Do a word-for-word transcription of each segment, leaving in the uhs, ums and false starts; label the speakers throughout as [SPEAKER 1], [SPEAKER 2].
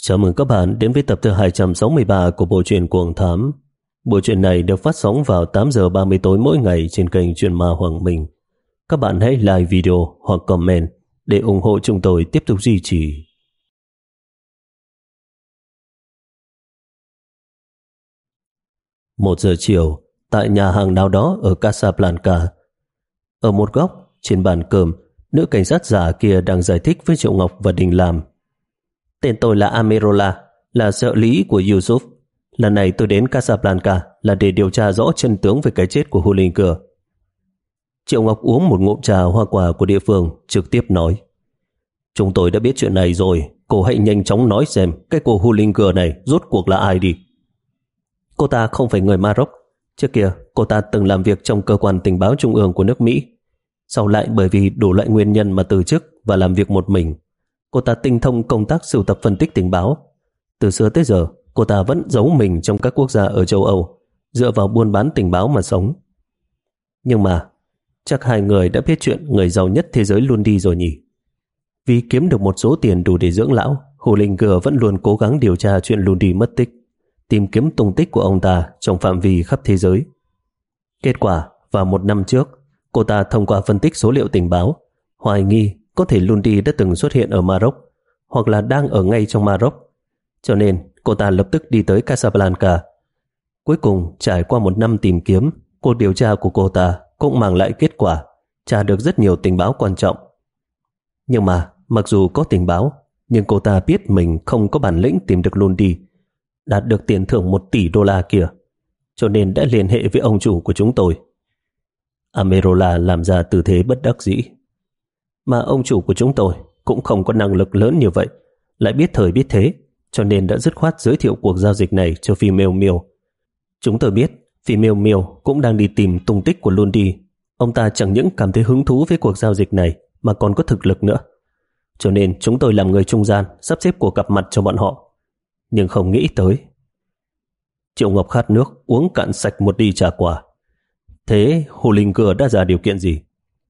[SPEAKER 1] Chào mừng các bạn đến với tập thứ hai trăm sáu mươi ba của bộ truyện Cuồng Thám. Bộ truyện này được phát sóng vào tám giờ ba mươi tối mỗi ngày trên kênh Truyện Ma Hoàng Minh. Các bạn hãy like video hoặc comment để ủng hộ chúng tôi tiếp tục duy trì. Một giờ chiều, tại nhà hàng nào đó ở Casablanca. Ở một góc, trên bàn cơm, nữ cảnh sát già kia đang giải thích với Triệu Ngọc và Đình Lam. Tên tôi là Amerola, là trợ lý của Yusuf. Lần này tôi đến Casablanca là để điều tra rõ chân tướng về cái chết của Hulinger. Triệu Ngọc uống một ngụm trà hoa quả của địa phương, trực tiếp nói: Chúng tôi đã biết chuyện này rồi, cô hãy nhanh chóng nói xem cái cô Hulinger này rốt cuộc là ai đi. Cô ta không phải người Maroc. Trước kia, cô ta từng làm việc trong cơ quan tình báo trung ương của nước Mỹ. Sau lại bởi vì đủ loại nguyên nhân mà từ chức và làm việc một mình. Cô ta tinh thông công tác sưu tập phân tích tình báo. Từ xưa tới giờ, cô ta vẫn giấu mình trong các quốc gia ở châu Âu, dựa vào buôn bán tình báo mà sống. Nhưng mà, chắc hai người đã biết chuyện người giàu nhất thế giới luôn đi rồi nhỉ? Vì kiếm được một số tiền đủ để dưỡng lão, Hulinger vẫn luôn cố gắng điều tra chuyện Lundi mất tích, tìm kiếm tung tích của ông ta trong phạm vi khắp thế giới. Kết quả, vào một năm trước, cô ta thông qua phân tích số liệu tình báo, hoài nghi có thể Lundi đã từng xuất hiện ở Maroc hoặc là đang ở ngay trong Maroc. Cho nên cô ta lập tức đi tới Casablanca. Cuối cùng, trải qua một năm tìm kiếm, cuộc điều tra của cô ta cũng mang lại kết quả, tra được rất nhiều tình báo quan trọng. Nhưng mà, mặc dù có tình báo, nhưng cô ta biết mình không có bản lĩnh tìm được Lundi, đạt được tiền thưởng một tỷ đô la kia, cho nên đã liên hệ với ông chủ của chúng tôi. Amerola làm ra tư thế bất đắc dĩ. Mà ông chủ của chúng tôi cũng không có năng lực lớn như vậy, lại biết thời biết thế, cho nên đã dứt khoát giới thiệu cuộc giao dịch này cho phi Miêu Miêu. Chúng tôi biết phi Miêu Miêu cũng đang đi tìm tung tích của Lundi. Ông ta chẳng những cảm thấy hứng thú với cuộc giao dịch này mà còn có thực lực nữa. Cho nên chúng tôi làm người trung gian, sắp xếp cuộc gặp mặt cho bọn họ. Nhưng không nghĩ tới. Triệu Ngọc khát nước, uống cạn sạch một ly trà quả. Thế Hulinger đã ra điều kiện gì?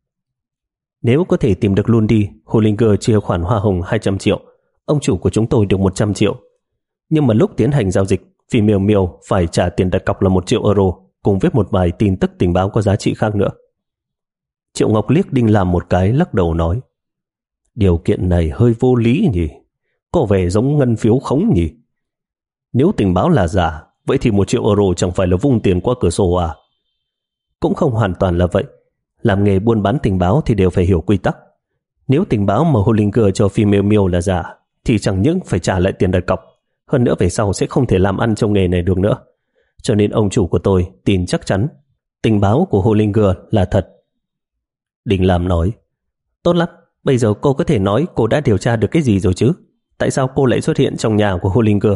[SPEAKER 1] Nếu có thể tìm được Lundi, Hulinger chia khoản hoa hồng hai trăm triệu, ông chủ của chúng tôi được một trăm triệu. Nhưng mà lúc tiến hành giao dịch, phi Miêu Miêu phải trả tiền đặt cọc là một triệu euro, cùng với một vài tin tức tình báo có giá trị khác nữa. Triệu Ngọc liếc Đinh Lam một cái, lắc đầu nói: Điều kiện này hơi vô lý nhỉ? Có vẻ giống ngân phiếu khống nhỉ? Nếu tình báo là giả, vậy thì một triệu euro chẳng phải là vung tiền qua cửa sổ à? Cũng không hoàn toàn là vậy. Làm nghề buôn bán tình báo thì đều phải hiểu quy tắc. Nếu tình báo mà Hulinger cho phi Miêu Miêu là giả, thì chẳng những phải trả lại tiền đặt cọc, hơn nữa về sau sẽ không thể làm ăn trong nghề này được nữa. Cho nên ông chủ của tôi tin chắc chắn tình báo của Hulinger là thật. Đình Lam nói: Tốt lắm, bây giờ cô có thể nói cô đã điều tra được cái gì rồi chứ? Tại sao cô lại xuất hiện trong nhà của Hulinger?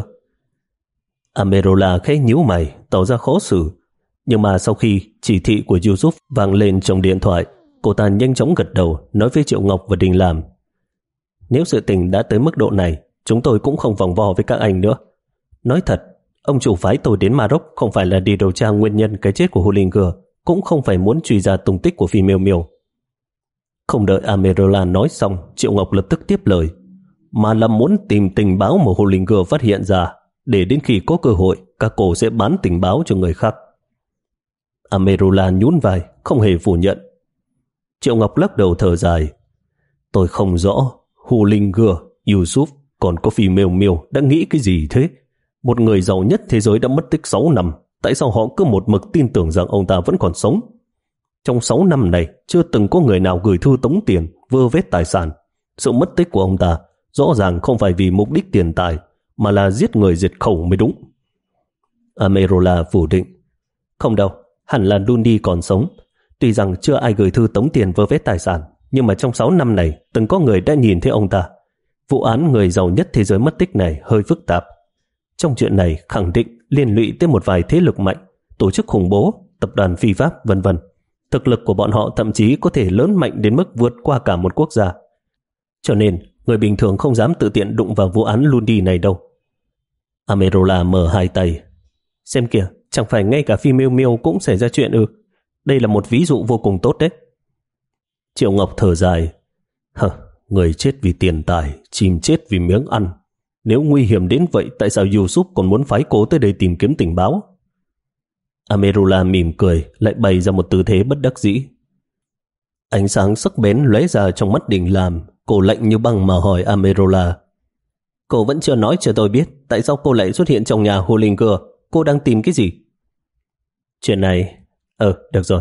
[SPEAKER 1] Amerola khẽ nhíu mày, tỏ ra khó xử. Nhưng mà sau khi chỉ thị của Yusuf vang lên trong điện thoại, cô ta nhanh chóng gật đầu, nói với Triệu Ngọc và Đình Lam: Nếu sự tình đã tới mức độ này, chúng tôi cũng không vòng vo với các anh nữa. Nói thật, ông chủ phái tôi đến Maroc không phải là đi điều tra nguyên nhân cái chết của Hulinger, cũng không phải muốn truy ra tung tích của phi Miêu Miêu. Không đợi Amerola nói xong, Triệu Ngọc lập tức tiếp lời: Mà là muốn tìm tình báo mà Hulinger phát hiện ra, để đến khi có cơ hội, các cô sẽ bán tình báo cho người khác. Amerola nhún vai, không hề phủ nhận. Triệu Ngọc lắc đầu thở dài: Tôi không rõ Hulinger, Yusuf còn có phi Miêu Miêu đã nghĩ cái gì thế? Một người giàu nhất thế giới đã mất tích sáu năm, tại sao họ cứ một mực tin tưởng rằng ông ta vẫn còn sống? Trong sáu năm này, chưa từng có người nào gửi thư tống tiền, vơ vét tài sản. Sự mất tích của ông ta rõ ràng không phải vì mục đích tiền tài, mà là giết người diệt khẩu mới đúng. Amerola phủ định: Không đâu, hẳn là Lundi còn sống. Tuy rằng chưa ai gửi thư tống tiền vơ vét tài sản, nhưng mà trong sáu năm này từng có người đã nhìn thấy ông ta. Vụ án người giàu nhất thế giới mất tích này hơi phức tạp. Trong chuyện này khẳng định liên lụy tới một vài thế lực mạnh, tổ chức khủng bố, tập đoàn phi pháp vân vân. Thực lực của bọn họ thậm chí có thể lớn mạnh đến mức vượt qua cả một quốc gia. Cho nên người bình thường không dám tự tiện đụng vào vụ án Lundi này đâu. Amerola mở hai tay: Xem kìa, chẳng phải ngay cả phi Miêu Miêu cũng xảy ra chuyện ư? Đây là một ví dụ vô cùng tốt đấy. Triệu Ngọc thở dài: Hờ, người chết vì tiền tài, chim chết vì miếng ăn. Nếu nguy hiểm đến vậy, tại sao Yusuf còn muốn phái cô tới đây tìm kiếm tình báo? Amerula mỉm cười, lại bày ra một tư thế bất đắc dĩ. Ánh sáng sắc bén lóe ra trong mắt Đình Lam. Cô lạnh như băng mà hỏi Amerula. Cô vẫn chưa nói cho tôi biết tại sao cô lại xuất hiện trong nhà Hollinger. Cô đang tìm cái gì? Chuyện này... Ờ, được rồi.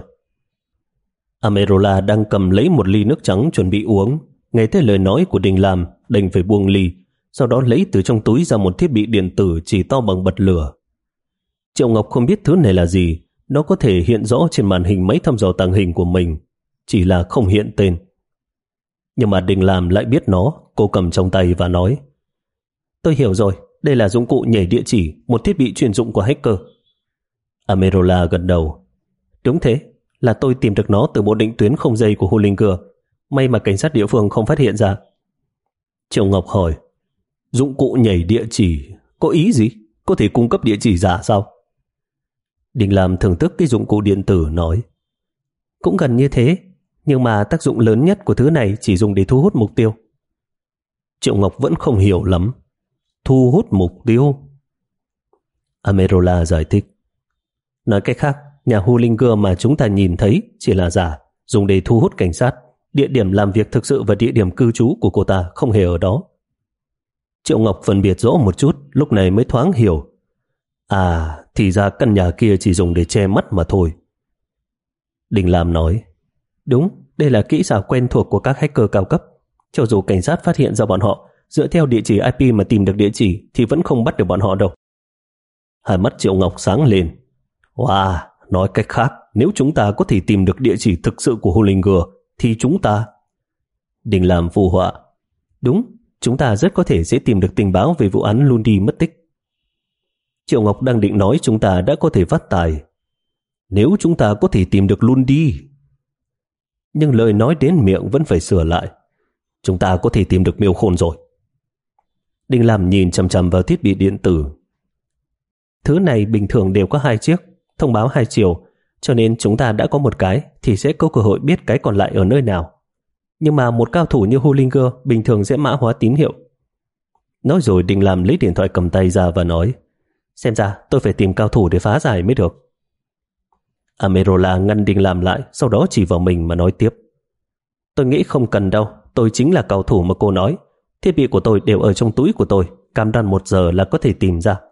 [SPEAKER 1] Amerula đang cầm lấy một ly nước trắng chuẩn bị uống. Nghe thấy lời nói của Đình Lam, đành phải buông ly, sau đó lấy từ trong túi ra một thiết bị điện tử chỉ to bằng bật lửa. Triệu Ngọc không biết thứ này là gì. Nó có thể hiện rõ trên màn hình máy thăm dò tàng hình của mình, chỉ là không hiện tên. Nhưng mà Đình Lam lại biết nó. Cô cầm trong tay và nói, tôi hiểu rồi, đây là dụng cụ nhảy địa chỉ, một thiết bị chuyên dụng của hacker. Amerula gật đầu. Đúng thế, là tôi tìm được nó từ bộ định tuyến không dây của Hollinger. May mà cảnh sát địa phương không phát hiện ra. Triệu Ngọc hỏi, dụng cụ nhảy địa chỉ có ý gì? Có thể cung cấp địa chỉ giả sao? Đình Lam thưởng thức cái dụng cụ điện tử nói, cũng gần như thế, nhưng mà tác dụng lớn nhất của thứ này chỉ dùng để thu hút mục tiêu. Triệu Ngọc vẫn không hiểu lắm. Thu hút mục tiêu? Amerula giải thích. Nói cách khác, nhà Hollinger mà chúng ta nhìn thấy chỉ là giả, dùng để thu hút cảnh sát. Địa điểm làm việc thực sự và địa điểm cư trú của cô ta không hề ở đó. Triệu Ngọc phân biệt rõ một chút, lúc này mới thoáng hiểu. À, thì ra căn nhà kia chỉ dùng để che mắt mà thôi. Đình Lam nói, đúng, đây là kỹ xảo quen thuộc của các hacker cao cấp. Cho dù cảnh sát phát hiện ra bọn họ, dựa theo địa chỉ i pê mà tìm được địa chỉ thì vẫn không bắt được bọn họ đâu. Hai mắt Triệu Ngọc sáng lên. Wow, nói cách khác, nếu chúng ta có thể tìm được địa chỉ thực sự của Hollinger thì chúng ta... Đình Lam phụ họa. Đúng, chúng ta rất có thể sẽ tìm được tình báo về vụ án Lundy mất tích. Triệu Ngọc đang định nói chúng ta đã có thể phát tài. Nếu chúng ta có thể tìm được Lundy. Nhưng lời nói đến miệng vẫn phải sửa lại. Chúng ta có thể tìm được Miêu Khôn rồi. Đình Lam nhìn chằm chằm vào thiết bị điện tử. Thứ này bình thường đều có hai chiếc, thông báo hai chiều, cho nên chúng ta đã có một cái thì sẽ có cơ hội biết cái còn lại ở nơi nào. Nhưng mà một cao thủ như Hollinger bình thường sẽ mã hóa tín hiệu. Nói rồi Đình Lam lấy điện thoại cầm tay ra và nói, xem ra tôi phải tìm cao thủ để phá giải mới được. Amerula ngăn Đình Lam lại, sau đó chỉ vào mình mà nói tiếp. Tôi nghĩ không cần đâu, tôi chính là cao thủ mà cô nói. Thiết bị của tôi đều ở trong túi của tôi, cam đoan một giờ là có thể tìm ra.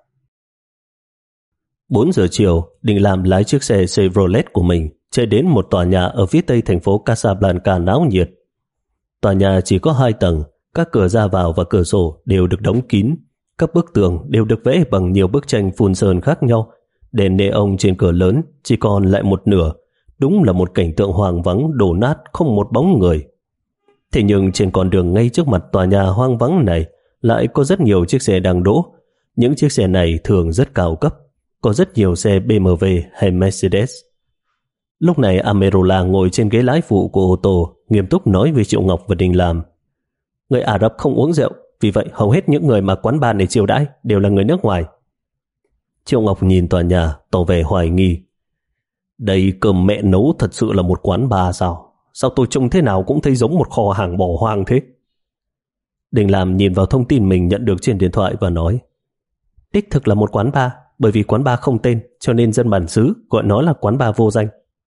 [SPEAKER 1] Bốn giờ chiều, Đình Lam lái chiếc xe Chevrolet của mình chạy đến một tòa nhà ở phía tây thành phố Casablanca náo nhiệt. Tòa nhà chỉ có hai tầng, các cửa ra vào và cửa sổ đều được đóng kín. Các bức tường đều được vẽ bằng nhiều bức tranh phun sơn khác nhau. Đèn neon trên cửa lớn chỉ còn lại một nửa. Đúng là một cảnh tượng hoang vắng, đổ nát, không một bóng người. Thế nhưng trên con đường ngay trước mặt tòa nhà hoang vắng này lại có rất nhiều chiếc xe đang đỗ. Những chiếc xe này thường rất cao cấp. Có rất nhiều xe bê em vê hay Mercedes. Lúc này Amerula ngồi trên ghế lái phụ của ô tô, nghiêm túc nói với Triệu Ngọc và Đình Lam. Người Ả Rập không uống rượu, vì vậy hầu hết những người mà quán bar này chiêu đãi đều là người nước ngoài. Triệu Ngọc nhìn tòa nhà, tỏ vẻ hoài nghi. Đây cơm mẹ nấu thật sự là một quán bar sao? Sao tôi trông thế nào cũng thấy giống một kho hàng bỏ hoang thế? Đình Lam nhìn vào thông tin mình nhận được trên điện thoại và nói, đích thực là một quán bar, bởi vì quán bar không tên, cho nên dân bản xứ gọi nó là quán bar vô danh.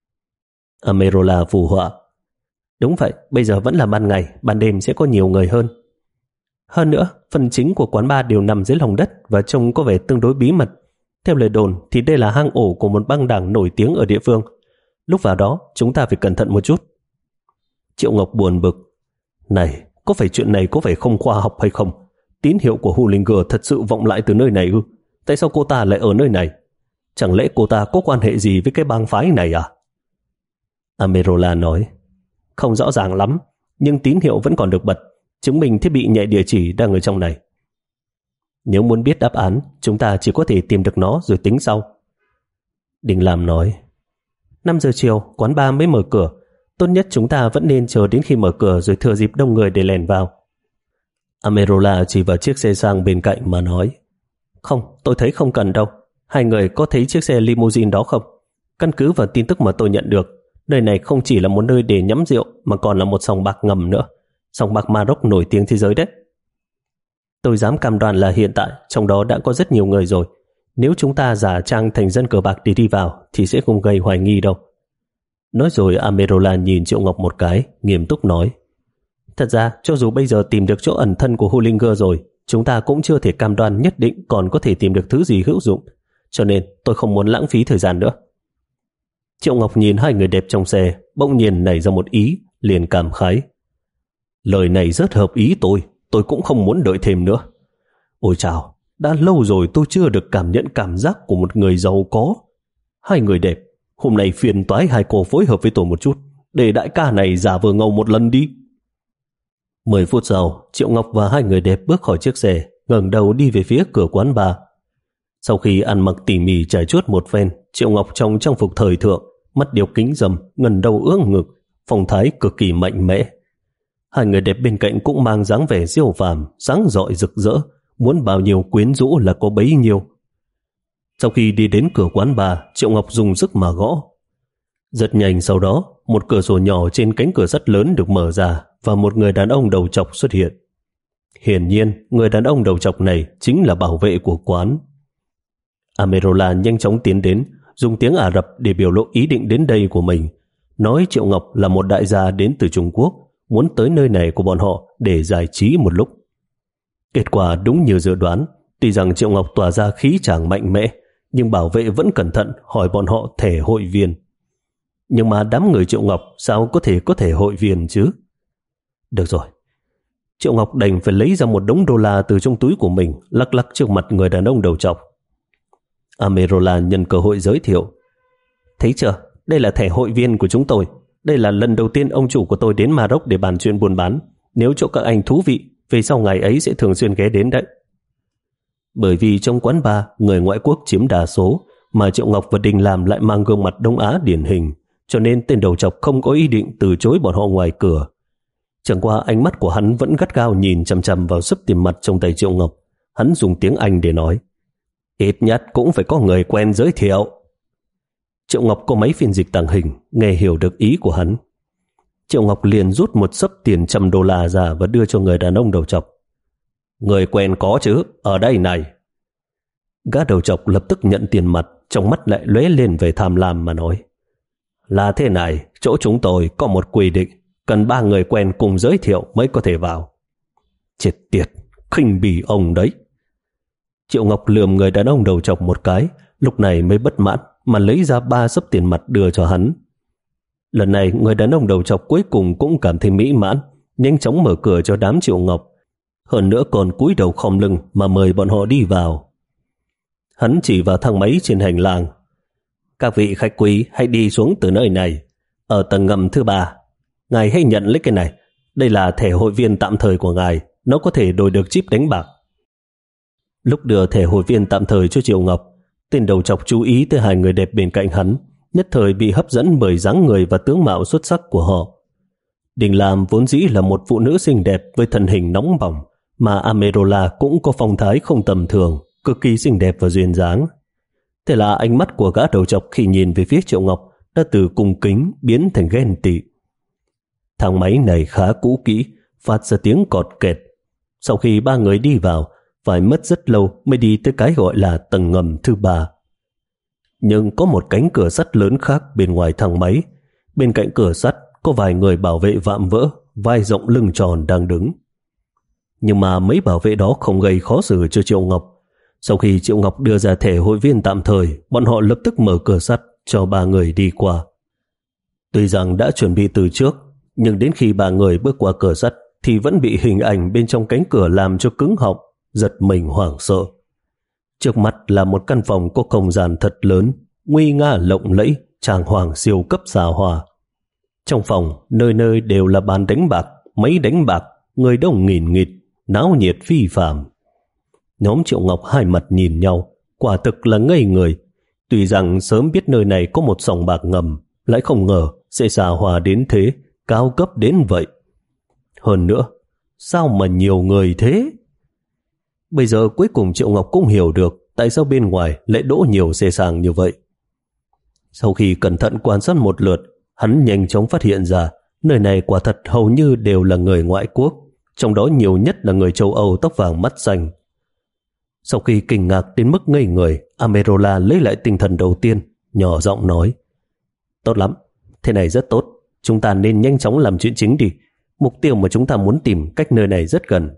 [SPEAKER 1] Amerula phù họa. Đúng vậy, bây giờ vẫn là ban ngày, ban đêm sẽ có nhiều người hơn. Hơn nữa, phần chính của quán bar đều nằm dưới lòng đất và trông có vẻ tương đối bí mật. Theo lời đồn thì đây là hang ổ của một băng đảng nổi tiếng ở địa phương. Lúc vào đó, chúng ta phải cẩn thận một chút. Triệu Ngọc buồn bực. Này, có phải chuyện này có phải không khoa học hay không? Tín hiệu của Hollinger thật sự vọng lại từ nơi này ư? Tại sao cô ta lại ở nơi này? Chẳng lẽ cô ta có quan hệ gì với cái bang phái này à? Amerula nói, không rõ ràng lắm, nhưng tín hiệu vẫn còn được bật, chứng minh thiết bị nhạy địa chỉ đang ở trong này. Nếu muốn biết đáp án, chúng ta chỉ có thể tìm được nó rồi tính sau. Đình Lam nói, năm giờ chiều, quán bar mới mở cửa. Tốt nhất chúng ta vẫn nên chờ đến khi mở cửa rồi thừa dịp đông người để lèn vào. Amerula chỉ vào chiếc xe sang bên cạnh mà nói, không, tôi thấy không cần đâu. Hai người có thấy chiếc xe limousine đó không? Căn cứ vào tin tức mà tôi nhận được, nơi này không chỉ là một nơi để nhắm rượu mà còn là một sòng bạc ngầm nữa. Sòng bạc Maroc nổi tiếng thế giới đấy. Tôi dám cam đoan là hiện tại trong đó đã có rất nhiều người rồi. Nếu chúng ta giả trang thành dân cờ bạc để đi vào thì sẽ không gây hoài nghi đâu. Nói rồi Amerola nhìn Triệu Ngọc một cái, nghiêm túc nói: Thật ra cho dù bây giờ tìm được chỗ ẩn thân của Hullinger rồi, chúng ta cũng chưa thể cam đoan nhất định còn có thể tìm được thứ gì hữu dụng, cho nên tôi không muốn lãng phí thời gian nữa. Triệu Ngọc nhìn hai người đẹp trong xe, bỗng nhiên nảy ra một ý, liền cảm khái: Lời này rất hợp ý tôi, tôi cũng không muốn đợi thêm nữa. Ôi chào, đã lâu rồi tôi chưa được cảm nhận cảm giác của một người giàu có. Hai người đẹp, hôm nay phiền toái hai cô phối hợp với tôi một chút, để đại ca này giả vờ ngầu một lần đi. Mười phút sau, Triệu Ngọc và hai người đẹp bước khỏi chiếc xe, ngẩng đầu đi về phía cửa quán bar. Sau khi ăn mặc tỉ mỉ trải chuốt một phen, Triệu Ngọc trong trang phục thời thượng, mắt đeo kính râm, ngần đầu ưỡn ngực, phong thái cực kỳ mạnh mẽ. Hai người đẹp bên cạnh cũng mang dáng vẻ siêu phàm, sáng rọi rực rỡ, muốn bao nhiêu quyến rũ là có bấy nhiêu. Sau khi đi đến cửa quán bar, Triệu Ngọc dùng sức mà gõ. Rất nhanh sau đó, một cửa sổ nhỏ trên cánh cửa sắt lớn được mở ra và một người đàn ông đầu trọc xuất hiện. Hiển nhiên, người đàn ông đầu trọc này chính là bảo vệ của quán. Amerola nhanh chóng tiến đến, dùng tiếng Ả Rập để biểu lộ ý định đến đây của mình, nói Triệu Ngọc là một đại gia đến từ Trung Quốc, muốn tới nơi này của bọn họ để giải trí một lúc. Kết quả đúng như dự đoán, tuy rằng Triệu Ngọc tỏa ra khí chàng mạnh mẽ, nhưng bảo vệ vẫn cẩn thận hỏi bọn họ thẻ hội viên. Nhưng mà đám người Triệu Ngọc sao có thể có thẻ hội viên chứ? Được rồi, Triệu Ngọc đành phải lấy ra một đống đô la từ trong túi của mình, lắc lắc trước mặt người đàn ông đầu trọc. Amerola nhân cơ hội giới thiệu: Thấy chưa, đây là thẻ hội viên của chúng tôi. Đây là lần đầu tiên ông chủ của tôi đến Maroc để bàn chuyện buôn bán. Nếu chỗ các anh thú vị, về sau ngày ấy sẽ thường xuyên ghé đến đấy. Bởi vì trong quán bar, người ngoại quốc chiếm đa số, mà Triệu Ngọc và Đình Làm lại mang gương mặt Đông Á điển hình, cho nên tên đầu trọc không có ý định từ chối bọn họ ngoài cửa. Chẳng qua ánh mắt của hắn vẫn gắt gao nhìn chằm chằm vào sấp tiền mặt trong tay Triệu Ngọc. Hắn dùng tiếng Anh để nói: Ít nhất cũng phải có người quen giới thiệu. Triệu Ngọc có máy phiên dịch tàng hình, nghe hiểu được ý của hắn. Triệu Ngọc liền rút một xấp tiền trăm đô la ra và đưa cho người đàn ông đầu trọc. Người quen có chứ, ở đây này. Gã đầu trọc lập tức nhận tiền mặt, trong mắt lại lóe lên về tham lam mà nói: Là thế này, chỗ chúng tôi có một quy định, cần ba người quen cùng giới thiệu mới có thể vào. Chết tiệt, khinh bỉ ông đấy. Triệu Ngọc lườm người đàn ông đầu trọc một cái, lúc này mới bất mãn mà lấy ra ba xấp tiền mặt đưa cho hắn. Lần này người đàn ông đầu trọc cuối cùng cũng cảm thấy mỹ mãn, nhanh chóng mở cửa cho đám Triệu Ngọc, hơn nữa còn cúi đầu khom lưng mà mời bọn họ đi vào. Hắn chỉ vào thang máy trên hành lang: Các vị khách quý hãy đi xuống từ nơi này, ở tầng ngầm thứ ba. Ngài hãy nhận lấy cái này, đây là thẻ hội viên tạm thời của ngài, nó có thể đổi được chip đánh bạc. Lúc đưa thẻ hội viên tạm thời cho Triệu Ngọc, tên đầu trọc chú ý tới hai người đẹp bên cạnh hắn, nhất thời bị hấp dẫn bởi dáng người và tướng mạo xuất sắc của họ. Đình Lam vốn dĩ là một phụ nữ xinh đẹp với thân hình nóng bỏng, mà Amerola cũng có phong thái không tầm thường, cực kỳ xinh đẹp và duyên dáng. Thế là ánh mắt của gã đầu trọc khi nhìn về phía Triệu Ngọc đã từ cung kính biến thành ghen tị. Thang máy này khá cũ kỹ, phát ra tiếng cọt kẹt. Sau khi ba người đi vào, phải mất rất lâu mới đi tới cái gọi là tầng ngầm thứ ba. Nhưng có một cánh cửa sắt lớn khác bên ngoài thang máy. Bên cạnh cửa sắt có vài người bảo vệ vạm vỡ, vai rộng lưng tròn đang đứng. Nhưng mà mấy bảo vệ đó không gây khó xử cho Triệu Ngọc. Sau khi Triệu Ngọc đưa ra thẻ hội viên tạm thời, bọn họ lập tức mở cửa sắt cho ba người đi qua. Tuy rằng đã chuẩn bị từ trước, nhưng đến khi ba người bước qua cửa sắt thì vẫn bị hình ảnh bên trong cánh cửa làm cho cứng họng, giật mình hoảng sợ. Trước mặt là một căn phòng có không gian thật lớn, nguy nga lộng lẫy, tràng hoàng siêu cấp xa hoa. Trong phòng, nơi nơi đều là bàn đánh bạc, máy đánh bạc, người đông nghìn nghịt, náo nhiệt phi phàm. Nhóm Triệu Ngọc hai mặt nhìn nhau, quả thực là ngây người. Tuy rằng sớm biết nơi này có một sòng bạc ngầm, lại không ngờ sẽ xa hoa đến thế, cao cấp đến vậy. Hơn nữa, sao mà nhiều người thế? Bây giờ cuối cùng Triệu Ngọc cũng hiểu được tại sao bên ngoài lại đỗ nhiều xe sang như vậy. Sau khi cẩn thận quan sát một lượt, hắn nhanh chóng phát hiện ra nơi này quả thật hầu như đều là người ngoại quốc, trong đó nhiều nhất là người châu Âu tóc vàng mắt xanh. Sau khi kinh ngạc đến mức ngây người, Amerola lấy lại tinh thần đầu tiên, nhỏ giọng nói: Tốt lắm, thế này rất tốt, chúng ta nên nhanh chóng làm chuyện chính đi. Mục tiêu mà chúng ta muốn tìm cách nơi này rất gần.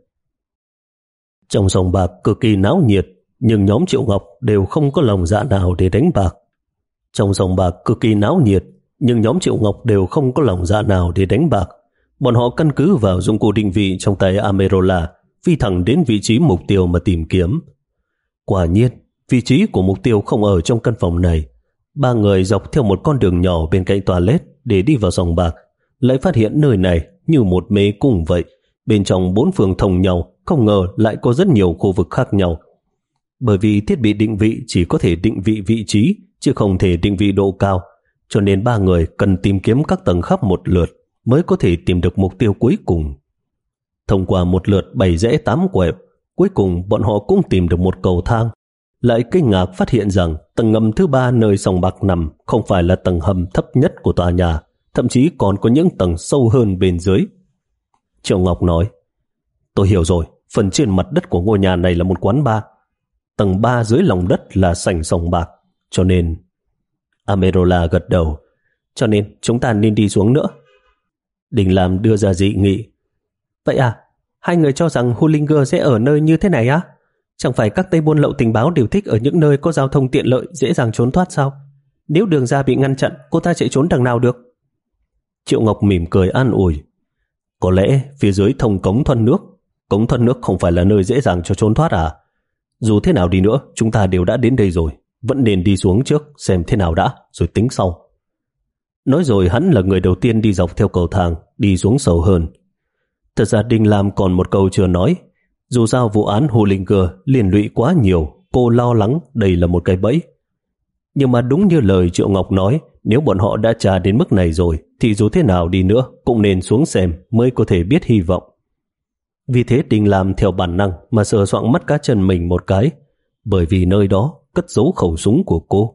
[SPEAKER 1] Trong sòng bạc cực kỳ náo nhiệt, nhưng nhóm Triệu Ngọc đều không có lòng dạ nào để đánh bạc. Trong sòng bạc cực kỳ náo nhiệt, nhưng nhóm Triệu Ngọc đều không có lòng dạ nào để đánh bạc. Bọn họ căn cứ vào dụng cụ định vị trong tay Amerola, phi thẳng đến vị trí mục tiêu mà tìm kiếm. Quả nhiên, vị trí của mục tiêu không ở trong căn phòng này. Ba người dọc theo một con đường nhỏ bên cạnh toilet để đi vào sòng bạc, lại phát hiện nơi này như một mê cung vậy. Bên trong bốn phương thông nhau, không ngờ lại có rất nhiều khu vực khác nhau. Bởi vì thiết bị định vị chỉ có thể định vị vị trí, chứ không thể định vị độ cao, cho nên ba người cần tìm kiếm các tầng khắp một lượt mới có thể tìm được mục tiêu cuối cùng. Thông qua một lượt bảy rẽ tám quẹo, cuối cùng bọn họ cũng tìm được một cầu thang. Lại kinh ngạc phát hiện rằng tầng ngầm thứ ba nơi sòng bạc nằm không phải là tầng hầm thấp nhất của tòa nhà, thậm chí còn có những tầng sâu hơn bên dưới. Triệu Ngọc nói: Tôi hiểu rồi, phần trên mặt đất của ngôi nhà này là một quán bar. Tầng ba dưới lòng đất là sảnh sòng bạc, cho nên... Amerola gật đầu. Cho nên chúng ta nên đi xuống nữa. Đình Lam đưa ra dị nghị. Vậy à, hai người cho rằng Hullinger sẽ ở nơi như thế này á? Chẳng phải các tay buôn lậu tình báo đều thích ở những nơi có giao thông tiện lợi, dễ dàng trốn thoát sao? Nếu đường ra bị ngăn chặn, cô ta chạy trốn đằng nào được? Triệu Ngọc mỉm cười an ủi. Có lẽ phía dưới thông cống thoát nước. Cống thoát nước không phải là nơi dễ dàng cho trốn thoát à? Dù thế nào đi nữa, chúng ta đều đã đến đây rồi, vẫn nên đi xuống trước xem thế nào đã, rồi tính sau. Nói rồi hắn là người đầu tiên đi dọc theo cầu thang, đi xuống sâu hơn. Thật ra Đinh Lam còn một câu chưa nói. Dù sao vụ án Hullinger liên lụy quá nhiều, cô lo lắng đây là một cái bẫy. Nhưng mà đúng như lời Triệu Ngọc nói, nếu bọn họ đã tra đến mức này rồi, thì dù thế nào đi nữa cũng nên xuống xem mới có thể biết hy vọng. Vì thế Đinh Lam theo bản năng mà sờ soạng mắt cá chân mình một cái, bởi vì nơi đó cất giấu khẩu súng của cô.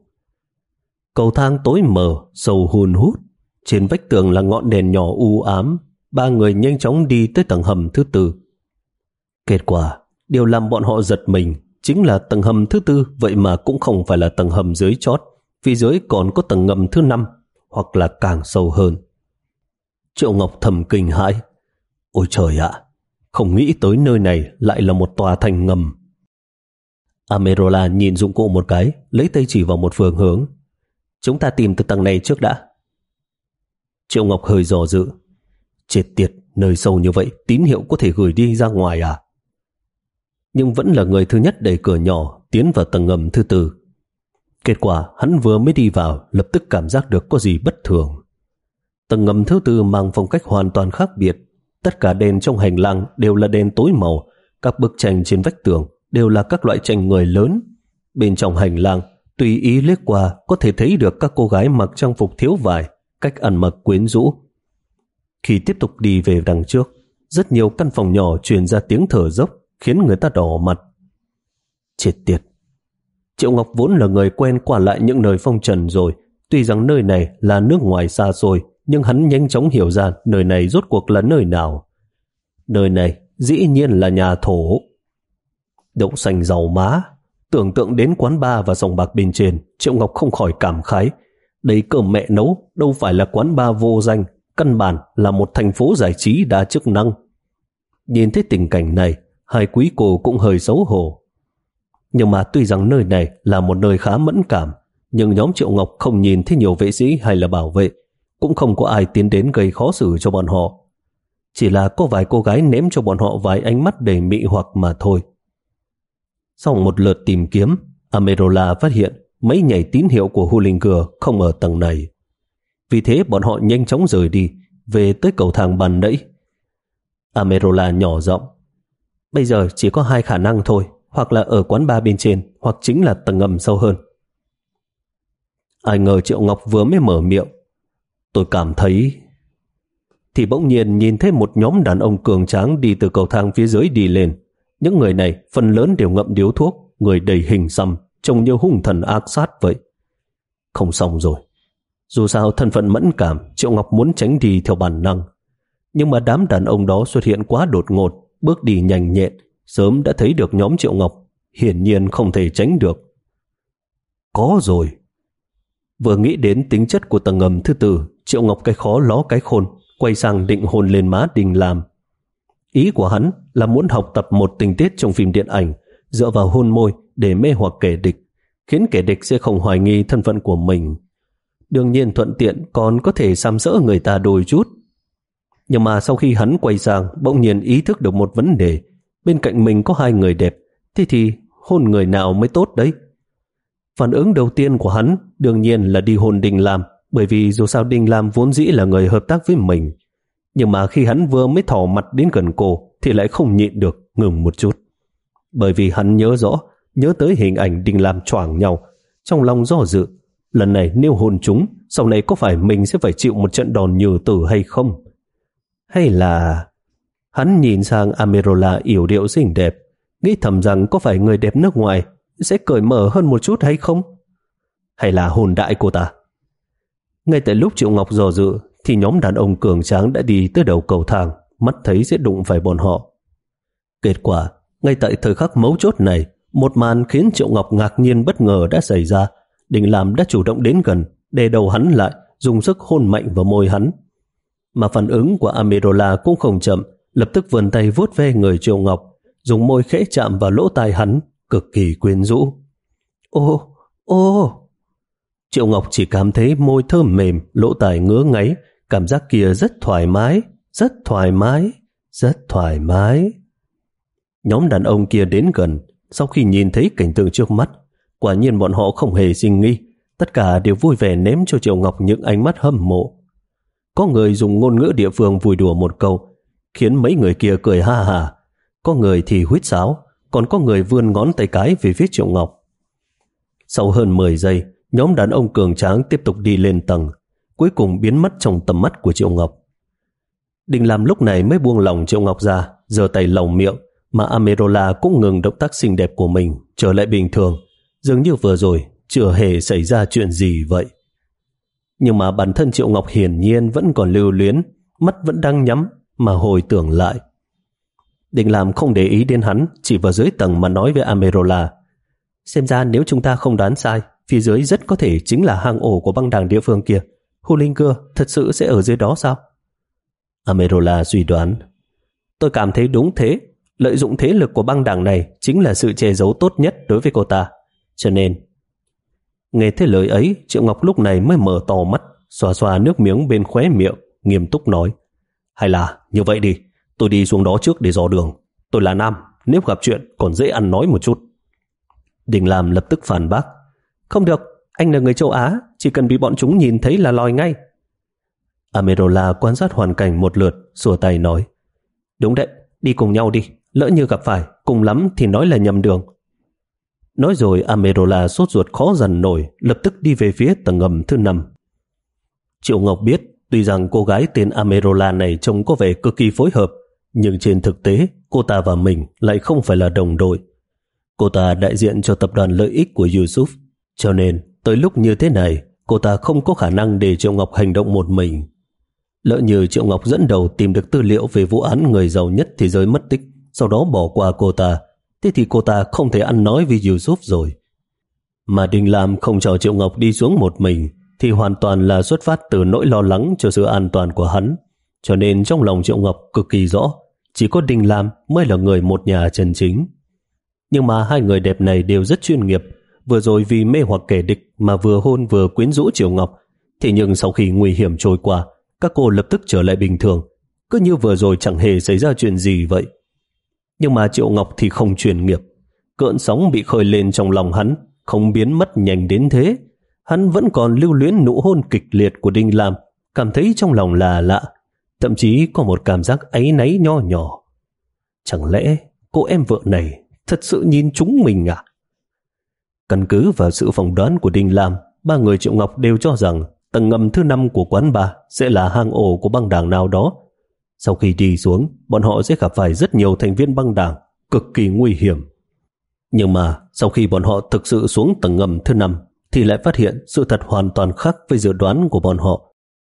[SPEAKER 1] Cầu thang tối mờ, sâu hun hút, trên vách tường là ngọn đèn nhỏ u ám. Ba người nhanh chóng đi tới tầng hầm thứ tư. Kết quả, điều làm bọn họ giật mình chính là tầng hầm thứ tư vậy mà cũng không phải là tầng hầm dưới chót, vì dưới còn có tầng ngầm thứ năm, hoặc là càng sâu hơn. Triệu Ngọc thầm kinh hãi. Ôi trời ạ, không nghĩ tới nơi này lại là một tòa thành ngầm. Amerola nhìn dụng cụ một cái, lấy tay chỉ vào một phương hướng. Chúng ta tìm từ tầng này trước đã. Triệu Ngọc hơi dò dự. Chết tiệt, nơi sâu như vậy tín hiệu có thể gửi đi ra ngoài à? Nhưng vẫn là người thứ nhất đẩy cửa nhỏ tiến vào tầng ngầm thứ tư. Kết quả hắn vừa mới đi vào lập tức cảm giác được có gì bất thường. Tầng ngầm thứ tư mang phong cách hoàn toàn khác biệt. Tất cả đèn trong hành lang đều là đèn tối màu, các bức tranh trên vách tường đều là các loại tranh người lớn. Bên trong hành lang, tùy ý liếc qua có thể thấy được các cô gái mặc trang phục thiếu vải, cách ăn mặc quyến rũ. Khi tiếp tục đi về đằng trước, rất nhiều căn phòng nhỏ truyền ra tiếng thở dốc khiến người ta đỏ mặt. Chết tiệt! Triệu Ngọc vốn là người quen qua lại những nơi phong trần rồi, tuy rằng nơi này là nước ngoài xa xôi, nhưng hắn nhanh chóng hiểu ra nơi này rốt cuộc là nơi nào. Nơi này dĩ nhiên là nhà thổ. Đậu xanh giàu má. Tưởng tượng đến quán bar và sòng bạc bên trên, Triệu Ngọc không khỏi cảm khái. Đây cơm mẹ nấu, đâu phải là quán bar vô danh, căn bản là một thành phố giải trí đa chức năng. Nhìn thấy tình cảnh này, hai quý cô cũng hơi xấu hổ. Nhưng mà tuy rằng nơi này là một nơi khá mẫn cảm, nhưng nhóm Triệu Ngọc không nhìn thấy nhiều vệ sĩ hay là bảo vệ, cũng không có ai tiến đến gây khó xử cho bọn họ. Chỉ là có vài cô gái ném cho bọn họ vài ánh mắt đầy mị hoặc mà thôi. Sau một lượt tìm kiếm, Amerola phát hiện mấy nhảy tín hiệu của Hullinger không ở tầng này. Vì thế bọn họ nhanh chóng rời đi, về tới cầu thang ban nãy. Amerola nhỏ giọng: Bây giờ chỉ có hai khả năng thôi, hoặc là ở quán bar bên trên, hoặc chính là tầng ngầm sâu hơn. Ai ngờ Triệu Ngọc vừa mới mở miệng, tôi cảm thấy... Thì bỗng nhiên nhìn thấy một nhóm đàn ông cường tráng đi từ cầu thang phía dưới đi lên. Những người này phần lớn đều ngậm điếu thuốc, người đầy hình xăm, trông như hung thần ác sát vậy. Không xong rồi. Dù sao thân phận mẫn cảm, Triệu Ngọc muốn tránh đi theo bản năng. Nhưng mà đám đàn ông đó xuất hiện quá đột ngột, bước đi nhanh nhẹn, sớm đã thấy được nhóm Triệu Ngọc, hiển nhiên không thể tránh được. Có rồi. Vừa nghĩ đến tính chất của tầng ngầm thứ tư, Triệu Ngọc cái khó ló cái khôn, quay sang định hôn lên má Đình Lam. Ý của hắn là muốn học tập một tình tiết trong phim điện ảnh, dựa vào hôn môi để mê hoặc kẻ địch, khiến kẻ địch sẽ không hoài nghi thân phận của mình. Đương nhiên thuận tiện còn có thể sàm sỡ người ta đôi chút. Nhưng mà sau khi hắn quay sang, bỗng nhiên ý thức được một vấn đề. Bên cạnh mình có hai người đẹp, thế thì hôn người nào mới tốt đấy? Phản ứng đầu tiên của hắn đương nhiên là đi hôn Đình Lam, bởi vì dù sao Đình Lam vốn dĩ là người hợp tác với mình. Nhưng mà khi hắn vừa mới thò mặt đến gần cô thì lại không nhịn được ngừng một chút. Bởi vì hắn nhớ rõ, nhớ tới hình ảnh Đình Lam choảng nhau, trong lòng do dự, lần này nếu hôn chúng, sau này có phải mình sẽ phải chịu một trận đòn như tử hay không? Hay là... Hắn nhìn sang Amerola yểu điệu xinh đẹp, nghĩ thầm rằng có phải người đẹp nước ngoài sẽ cởi mở hơn một chút hay không? Hay là hôn đại cô ta? Ngay tại lúc Triệu Ngọc dò dự thì nhóm đàn ông cường tráng đã đi tới đầu cầu thang, mắt thấy sẽ đụng phải bọn họ. Kết quả, ngay tại thời khắc mấu chốt này, một màn khiến Triệu Ngọc ngạc nhiên bất ngờ đã xảy ra. Đình Lam đã chủ động đến gần, đè đầu hắn lại, dùng sức hôn mạnh vào môi hắn. Mà phản ứng của Amerola cũng không chậm, lập tức vươn tay vuốt ve người Triệu Ngọc, dùng môi khẽ chạm vào lỗ tai hắn, cực kỳ quyến rũ. Ô, ô! Triệu Ngọc chỉ cảm thấy môi thơm mềm, lỗ tai ngứa ngáy, cảm giác kia rất thoải mái, rất thoải mái, rất thoải mái. Nhóm đàn ông kia đến gần, sau khi nhìn thấy cảnh tượng trước mắt, quả nhiên bọn họ không hề sinh nghi, tất cả đều vui vẻ ném cho Triệu Ngọc những ánh mắt hâm mộ. Có người dùng ngôn ngữ địa phương vui đùa một câu, khiến mấy người kia cười ha ha. Có người thì huýt sáo, còn có người vươn ngón tay cái về phía Triệu Ngọc. Sau hơn mười giây, nhóm đàn ông cường tráng tiếp tục đi lên tầng, cuối cùng biến mất trong tầm mắt của Triệu Ngọc. Đình Lam lúc này mới buông lỏng Triệu Ngọc ra, giơ tay lồng miệng, mà Amerola cũng ngừng động tác xinh đẹp của mình, trở lại bình thường, dường như vừa rồi chưa hề xảy ra chuyện gì vậy. Nhưng mà bản thân Triệu Ngọc hiển nhiên vẫn còn lưu luyến, mắt vẫn đang nhắm mà hồi tưởng lại. Đình Lam không để ý đến hắn, chỉ vào dưới tầng mà nói với Amerola: xem ra nếu chúng ta không đoán sai, phía dưới rất có thể chính là hang ổ của băng đảng địa phương kia. Hồ Linh Cưa thật sự sẽ ở dưới đó sao? Amerola suy đoán: tôi cảm thấy đúng thế. Lợi dụng thế lực của băng đảng này chính là sự che giấu tốt nhất đối với cô ta. Cho nên... Nghe thấy lời ấy, Triệu Ngọc lúc này mới mở to mắt, xoa xoa nước miếng bên khóe miệng, nghiêm túc nói: hay là như vậy đi, tôi đi xuống đó trước để dò đường. Tôi là nam, nếu gặp chuyện còn dễ ăn nói một chút. Đình Lam lập tức phản bác: không được, anh là người châu Á, chỉ cần bị bọn chúng nhìn thấy là lòi ngay. Amerola quan sát hoàn cảnh một lượt, xua tay nói: đúng đấy, đi cùng nhau đi, lỡ như gặp phải, cùng lắm thì nói là nhầm đường. Nói rồi Amerola sốt ruột khó dằn nổi, lập tức đi về phía tầng ngầm thứ năm. Triệu Ngọc biết, tuy rằng cô gái tên Amerola này trông có vẻ cực kỳ phối hợp, nhưng trên thực tế cô ta và mình lại không phải là đồng đội. Cô ta đại diện cho tập đoàn lợi ích của Yusuf, cho nên tới lúc như thế này, cô ta không có khả năng để Triệu Ngọc hành động một mình. Lỡ như Triệu Ngọc dẫn đầu tìm được tư liệu về vụ án người giàu nhất thế giới mất tích, sau đó bỏ qua cô ta, thế thì cô ta không thể ăn nói với Yusuf rồi. Mà Đình Lam không cho Triệu Ngọc đi xuống một mình thì hoàn toàn là xuất phát từ nỗi lo lắng cho sự an toàn của hắn. Cho nên trong lòng Triệu Ngọc cực kỳ rõ, chỉ có Đình Lam mới là người một nhà chân chính. Nhưng mà hai người đẹp này đều rất chuyên nghiệp, vừa rồi vì mê hoặc kẻ địch mà vừa hôn vừa quyến rũ Triệu Ngọc. Thế nhưng sau khi nguy hiểm trôi qua, các cô lập tức trở lại bình thường, cứ như vừa rồi chẳng hề xảy ra chuyện gì vậy. Nhưng mà Triệu Ngọc thì không chuyên nghiệp. Cơn sóng bị khơi lên trong lòng hắn không biến mất nhanh đến thế. Hắn vẫn còn lưu luyến nụ hôn kịch liệt của Đình Lam, cảm thấy trong lòng là lạ, thậm chí có một cảm giác áy náy nho nhỏ. Chẳng lẽ cô em vợ này thật sự nhìn trúng mình à? Căn cứ vào sự phỏng đoán của Đình Lam, ba người Triệu Ngọc đều cho rằng tầng ngầm thứ năm của quán bar sẽ là hang ổ của băng đảng nào đó. Sau khi đi xuống, bọn họ sẽ gặp phải rất nhiều thành viên băng đảng, cực kỳ nguy hiểm. Nhưng mà sau khi bọn họ thực sự xuống tầng ngầm thứ năm, thì lại phát hiện sự thật hoàn toàn khác với dự đoán của bọn họ.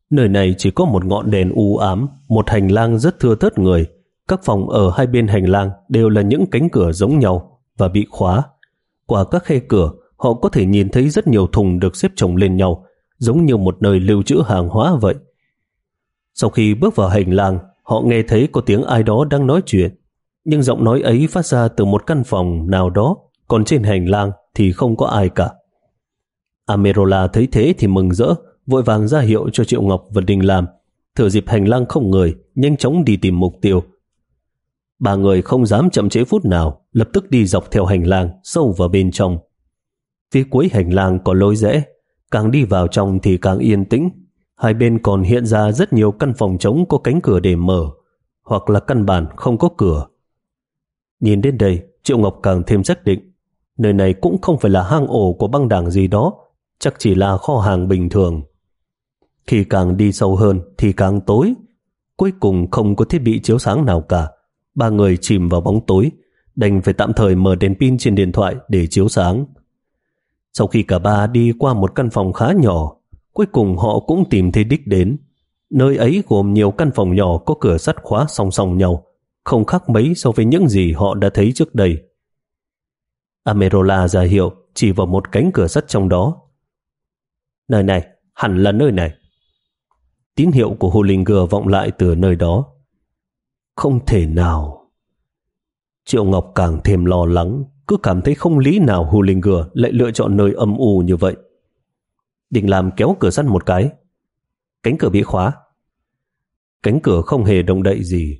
[SPEAKER 1] Nơi này chỉ có một ngọn đèn u ám, một hành lang rất thưa thớt người. Các phòng ở hai bên hành lang đều là những cánh cửa giống nhau và bị khóa. Qua các khe cửa, họ có thể nhìn thấy rất nhiều thùng được xếp chồng lên nhau, giống như một nơi lưu trữ hàng hóa vậy. Sau khi bước vào hành lang, họ nghe thấy có tiếng ai đó đang nói chuyện, nhưng giọng nói ấy phát ra từ một căn phòng nào đó, còn trên hành lang thì không có ai cả. Amerola thấy thế thì mừng rỡ, vội vàng ra hiệu cho Triệu Ngọc và Đình Lam, thừa dịp hành lang không người, nhanh chóng đi tìm mục tiêu. Ba người không dám chậm trễ phút nào, lập tức đi dọc theo hành lang sâu vào bên trong. Phía cuối hành lang có lối rẽ, càng đi vào trong thì càng yên tĩnh. Hai bên còn hiện ra rất nhiều căn phòng trống có cánh cửa để mở, hoặc là căn bản không có cửa. Nhìn đến đây, Triệu Ngọc càng thêm xác định nơi này cũng không phải là hang ổ của băng đảng gì đó, chắc chỉ là kho hàng bình thường. Khi càng đi sâu hơn thì càng tối, cuối cùng không có thiết bị chiếu sáng nào cả. Ba người chìm vào bóng tối, đành phải tạm thời mở đèn pin trên điện thoại để chiếu sáng. Sau khi cả ba đi qua một căn phòng khá nhỏ, cuối cùng họ cũng tìm thấy đích đến. Nơi ấy gồm nhiều căn phòng nhỏ có cửa sắt khóa song song nhau, không khác mấy so với những gì họ đã thấy trước đây. Amerola ra hiệu chỉ vào một cánh cửa sắt trong đó. Nơi này, hẳn là nơi này. Tín hiệu của Hollinger vọng lại từ nơi đó. Không thể nào. Triệu Ngọc càng thêm lo lắng, cứ cảm thấy không lý nào Hollinger lại lựa chọn nơi âm u như vậy. Định làm kéo cửa sắt một cái. Cánh cửa bị khóa. Cánh cửa không hề động đậy gì.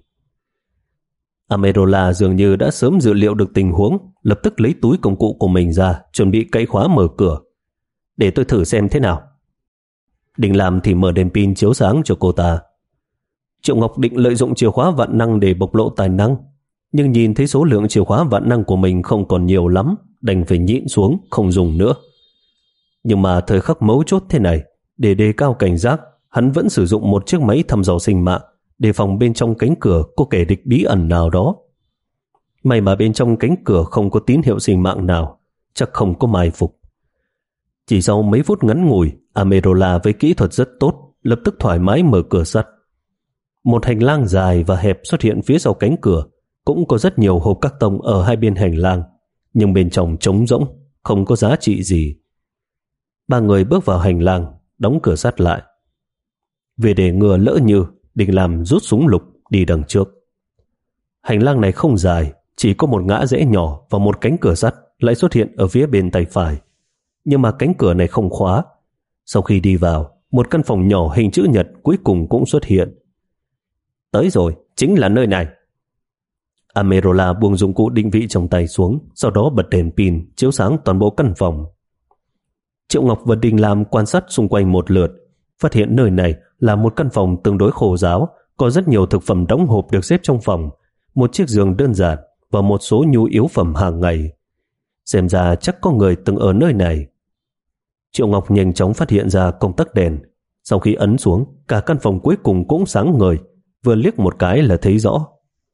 [SPEAKER 1] Amerola dường như đã sớm dự liệu được tình huống, lập tức lấy túi công cụ của mình ra, chuẩn bị cậy khóa mở cửa. Để tôi thử xem thế nào. Định làm thì mở đèn pin chiếu sáng cho cô ta. Triệu Ngọc định lợi dụng chìa khóa vạn năng để bộc lộ tài năng, nhưng nhìn thấy số lượng chìa khóa vạn năng của mình không còn nhiều lắm, đành phải nhịn xuống không dùng nữa. Nhưng mà thời khắc mấu chốt thế này, để đề cao cảnh giác, hắn vẫn sử dụng một chiếc máy thăm dò sinh mạng để phòng bên trong cánh cửa có kẻ địch bí ẩn nào đó. May mà bên trong cánh cửa không có tín hiệu sinh mạng nào, chắc không có mai phục. Chỉ sau mấy phút ngắn ngủi, Amerola với kỹ thuật rất tốt lập tức thoải mái mở cửa sắt. Một hành lang dài và hẹp xuất hiện phía sau cánh cửa, cũng có rất nhiều hộp các tông ở hai bên hành lang, nhưng bên trong trống rỗng, không có giá trị gì. Ba người bước vào hành lang, đóng cửa sắt lại. Vì để ngừa lỡ như, Định làm rút súng lục đi đằng trước. Hành lang này không dài, chỉ có một ngã rẽ nhỏ và một cánh cửa sắt lại xuất hiện ở phía bên tay phải. Nhưng mà cánh cửa này không khóa. Sau khi đi vào, một căn phòng nhỏ hình chữ nhật cuối cùng cũng xuất hiện. Tới rồi, chính là nơi này. Amerola buông dụng cụ định vị trong tay xuống, sau đó bật đèn pin chiếu sáng toàn bộ căn phòng. Triệu Ngọc và Đình Lam quan sát xung quanh một lượt, phát hiện nơi này là một căn phòng tương đối khô ráo, có rất nhiều thực phẩm đóng hộp được xếp trong phòng, một chiếc giường đơn giản và một số nhu yếu phẩm hàng ngày. Xem ra chắc có người từng ở nơi này. Triệu Ngọc nhanh chóng phát hiện ra công tắc đèn. Sau khi ấn xuống, cả căn phòng cuối cùng cũng sáng ngời, vừa liếc một cái là thấy rõ.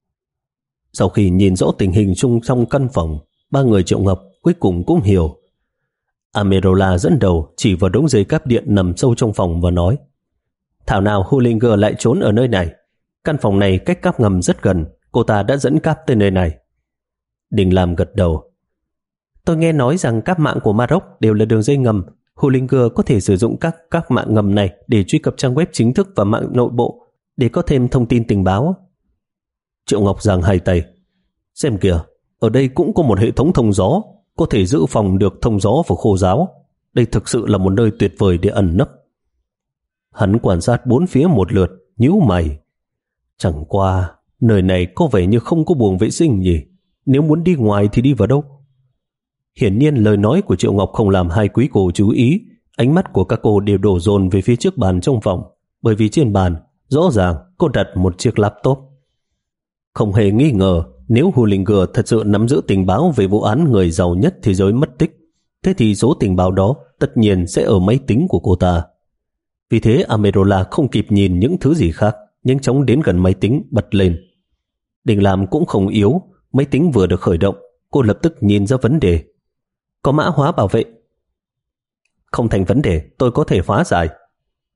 [SPEAKER 1] Sau khi nhìn rõ tình hình chung trong căn phòng, ba người Triệu Ngọc cuối cùng cũng hiểu. Amerola dẫn đầu chỉ vào đống dây cáp điện nằm sâu trong phòng và nói: Thảo nào Hollinger lại trốn ở nơi này. Căn phòng này cách cáp ngầm rất gần, cô ta đã dẫn cáp tới nơi này. Đình Lam gật đầu. Tôi nghe nói rằng cáp mạng của Maroc đều là đường dây ngầm. Hollinger có thể sử dụng các cáp mạng ngầm này để truy cập trang web chính thức và mạng nội bộ, để có thêm thông tin tình báo. Triệu Ngọc giang hai tay. Xem kìa, ở đây cũng có một hệ thống thông gió, có thể giữ phòng được thông gió và khô ráo. Đây thực sự là một nơi tuyệt vời để ẩn nấp. Hắn quan sát bốn phía một lượt, nhíu mày. Chẳng qua, nơi này có vẻ như không có buồng vệ sinh nhỉ? Nếu muốn đi ngoài thì đi vào đâu? Hiển nhiên lời nói của Triệu Ngọc không làm hai quý cô chú ý. Ánh mắt của các cô đều đổ dồn về phía trước bàn trong phòng, bởi vì trên bàn rõ ràng cô đặt một chiếc laptop. Không hề nghi ngờ, nếu Hollinger thật sự nắm giữ tình báo về vụ án người giàu nhất thế giới mất tích, thế thì số tình báo đó tất nhiên sẽ ở máy tính của cô ta. Vì thế Amerola không kịp nhìn những thứ gì khác, nhanh chóng đến gần máy tính bật lên. Định làm cũng không yếu, máy tính vừa được khởi động, cô lập tức nhìn ra vấn đề. Có mã hóa bảo vệ. Không thành vấn đề, tôi có thể phá giải.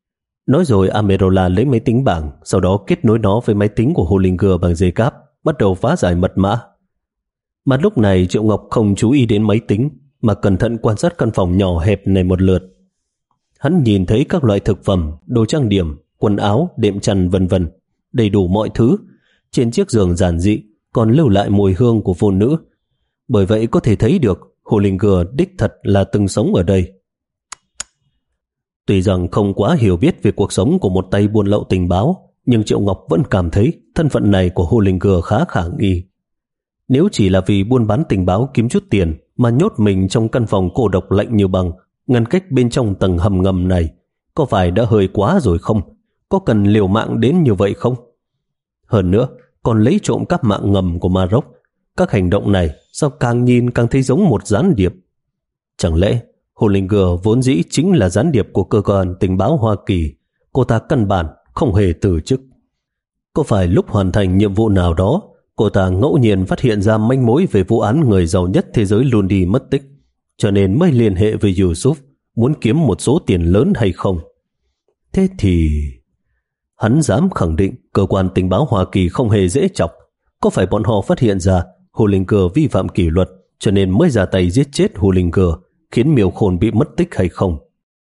[SPEAKER 1] Nói rồi Amerola lấy máy tính bảng, sau đó kết nối nó với máy tính của Hollinger bằng dây cáp, bắt đầu phá giải mật mã. Mà lúc này Triệu Ngọc không chú ý đến máy tính, mà cẩn thận quan sát căn phòng nhỏ hẹp này một lượt. Hắn nhìn thấy các loại thực phẩm, đồ trang điểm, quần áo, đệm chăn vân vân, đầy đủ mọi thứ. Trên chiếc giường giản dị còn lưu lại mùi hương của phụ nữ. Bởi vậy có thể thấy được Hollinger đích thật là từng sống ở đây. Tuy rằng không quá hiểu biết về cuộc sống của một tay buôn lậu tình báo, nhưng Triệu Ngọc vẫn cảm thấy thân phận này của Hollinger khá khả nghi. Nếu chỉ là vì buôn bán tình báo kiếm chút tiền mà nhốt mình trong căn phòng cô độc lạnh như băng, ngăn cách bên trong tầng hầm ngầm này, có phải đã hơi quá rồi không? Có cần liều mạng đến như vậy không? Hơn nữa, còn lấy trộm các mạng ngầm của Maroc. Các hành động này sao càng nhìn càng thấy giống một gián điệp? Chẳng lẽ Hollinger vốn dĩ chính là gián điệp của cơ quan tình báo Hoa Kỳ? Cô ta căn bản không hề từ chức. Có phải lúc hoàn thành nhiệm vụ nào đó, cô ta ngẫu nhiên phát hiện ra manh mối về vụ án người giàu nhất thế giới Lundi mất tích, cho nên mới liên hệ với Yusuf, muốn kiếm một số tiền lớn hay không? Thế thì hắn dám khẳng định cơ quan tình báo Hoa Kỳ không hề dễ chọc. Có phải bọn họ phát hiện ra Hollinger vi phạm kỷ luật cho nên mới ra tay giết chết Hollinger, khiến Miêu Khôn bị mất tích hay không?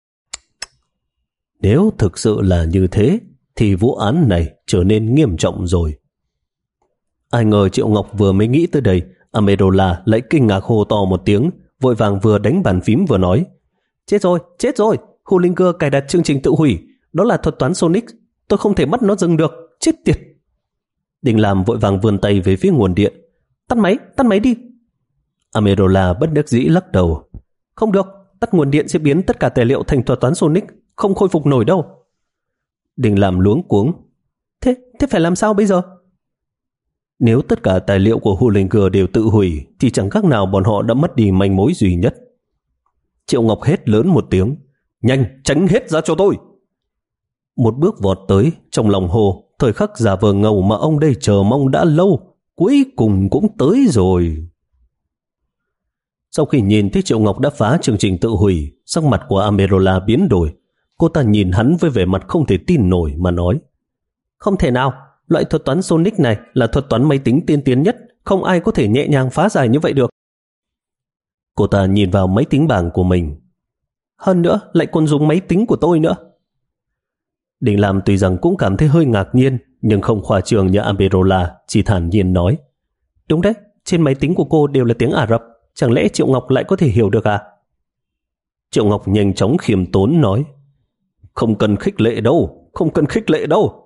[SPEAKER 1] Nếu thực sự là như thế thì vụ án này trở nên nghiêm trọng rồi. Ai ngờ Triệu Ngọc vừa mới nghĩ tới đây, Amerola lại kinh ngạc hô to một tiếng, vội vàng vừa đánh bàn phím vừa nói: Chết rồi, chết rồi, Hollinger cài đặt chương trình tự hủy, đó là thuật toán Sonic, tôi không thể bắt nó dừng được, chết tiệt. Đình Lam vội vàng vươn tay về phía nguồn điện: Tắt máy, tắt máy đi. Amerola bất đắc dĩ lắc đầu: Không được, tắt nguồn điện sẽ biến tất cả tài liệu thành thuật toán Sonic, không khôi phục nổi đâu. Đình Lam luống cuống: Thế, thế phải làm sao bây giờ? Nếu tất cả tài liệu của Hollinger đều tự hủy thì chẳng khác nào bọn họ đã mất đi manh mối duy nhất. Triệu Ngọc hét lớn một tiếng: Nhanh, tránh hết ra cho tôi! Một bước vọt tới, trong lòng hồ, thời khắc giả vờ ngầu mà ông đây chờ mong đã lâu, cuối cùng cũng tới rồi. Sau khi nhìn thấy Triệu Ngọc đã phá chương trình tự hủy, sắc mặt của Amerola biến đổi. Cô ta nhìn hắn với vẻ mặt không thể tin nổi mà nói: Không thể nào, loại thuật toán Sonic này là thuật toán máy tính tiên tiến nhất, không ai có thể nhẹ nhàng phá giải như vậy được. Cô ta nhìn vào máy tính bảng của mình. Hơn nữa, lại còn dùng máy tính của tôi nữa. Đình Lam tuy rằng cũng cảm thấy hơi ngạc nhiên, nhưng không khoa trương như Amerola, chỉ thản nhiên nói: Đúng đấy, trên máy tính của cô đều là tiếng Ả Rập, chẳng lẽ Triệu Ngọc lại có thể hiểu được à? Triệu Ngọc nhanh chóng khiêm tốn nói: Không cần khích lệ đâu, không cần khích lệ đâu.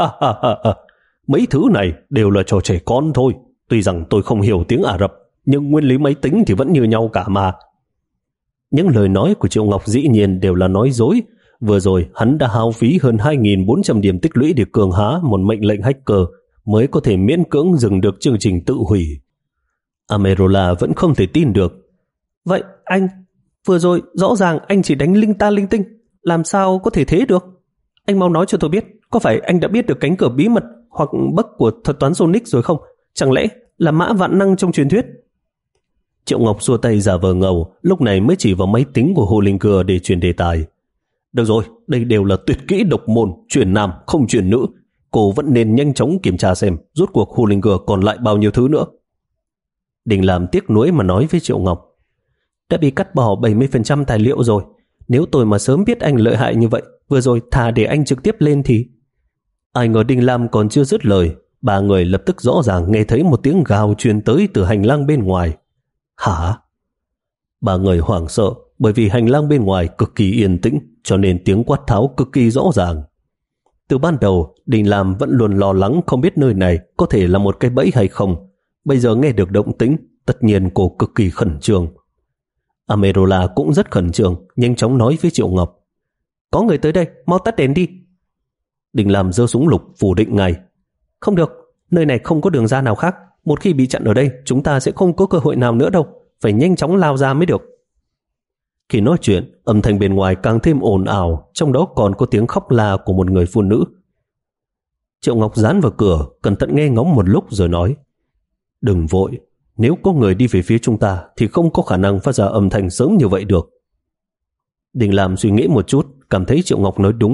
[SPEAKER 1] Mấy thứ này đều là trò trẻ con thôi. Tuy rằng tôi không hiểu tiếng Ả Rập, nhưng nguyên lý máy tính thì vẫn như nhau cả mà. Những lời nói của Triệu Ngọc dĩ nhiên đều là nói dối. Vừa rồi hắn đã hao phí hơn hai nghìn bốn trăm điểm tích lũy để cường há một mệnh lệnh hacker mới có thể miễn cưỡng dừng được chương trình tự hủy. Amerola vẫn không thể tin được. Vậy anh, vừa rồi rõ ràng anh chỉ đánh linh ta linh tinh, làm sao có thể thế được? Anh mau nói cho tôi biết, có phải anh đã biết được cánh cửa bí mật hoặc bug của thuật toán Sonic rồi không? Chẳng lẽ là mã vạn năng trong truyền thuyết? Triệu Ngọc xua tay giả vờ ngầu, lúc này mới chỉ vào máy tính của Hollinger để truyền đề tài. Được rồi, đây đều là tuyệt kỹ độc môn, truyền nam không truyền nữ. Cô vẫn nên nhanh chóng kiểm tra xem rốt cuộc Hollinger còn lại bao nhiêu thứ nữa. Đình Lam tiếc nuối mà nói với Triệu Ngọc: Đã bị cắt bỏ bảy mươi phần trăm tài liệu rồi. Nếu tôi mà sớm biết anh lợi hại như vậy, vừa rồi thà để anh trực tiếp lên thì... Ai ngờ Đình Lam còn chưa dứt lời, ba người lập tức rõ ràng nghe thấy một tiếng gào truyền tới từ hành lang bên ngoài. Hả? Ba người hoảng sợ, bởi vì hành lang bên ngoài cực kỳ yên tĩnh, cho nên tiếng quát tháo cực kỳ rõ ràng. Từ ban đầu, Đình Lam vẫn luôn lo lắng không biết nơi này có thể là một cái bẫy hay không. Bây giờ nghe được động tĩnh, tất nhiên cô cực kỳ khẩn trương. Amerola cũng rất khẩn trương, nhanh chóng nói với Triệu Ngọc: Có người tới đây, mau tắt đèn đi. Đình Lam giơ súng lục phủ định ngay: Không được, nơi này không có đường ra nào khác. Một khi bị chặn ở đây, chúng ta sẽ không có cơ hội nào nữa đâu. Phải nhanh chóng lao ra mới được. Khi nói chuyện, âm thanh bên ngoài càng thêm ồn ào, trong đó còn có tiếng khóc la của một người phụ nữ. Triệu Ngọc dán vào cửa, cẩn thận nghe ngóng một lúc rồi nói: Đừng vội, nếu có người đi về phía chúng ta thì không có khả năng phát ra âm thanh sớm như vậy được. Đình Lam suy nghĩ một chút, cảm thấy Triệu Ngọc nói đúng.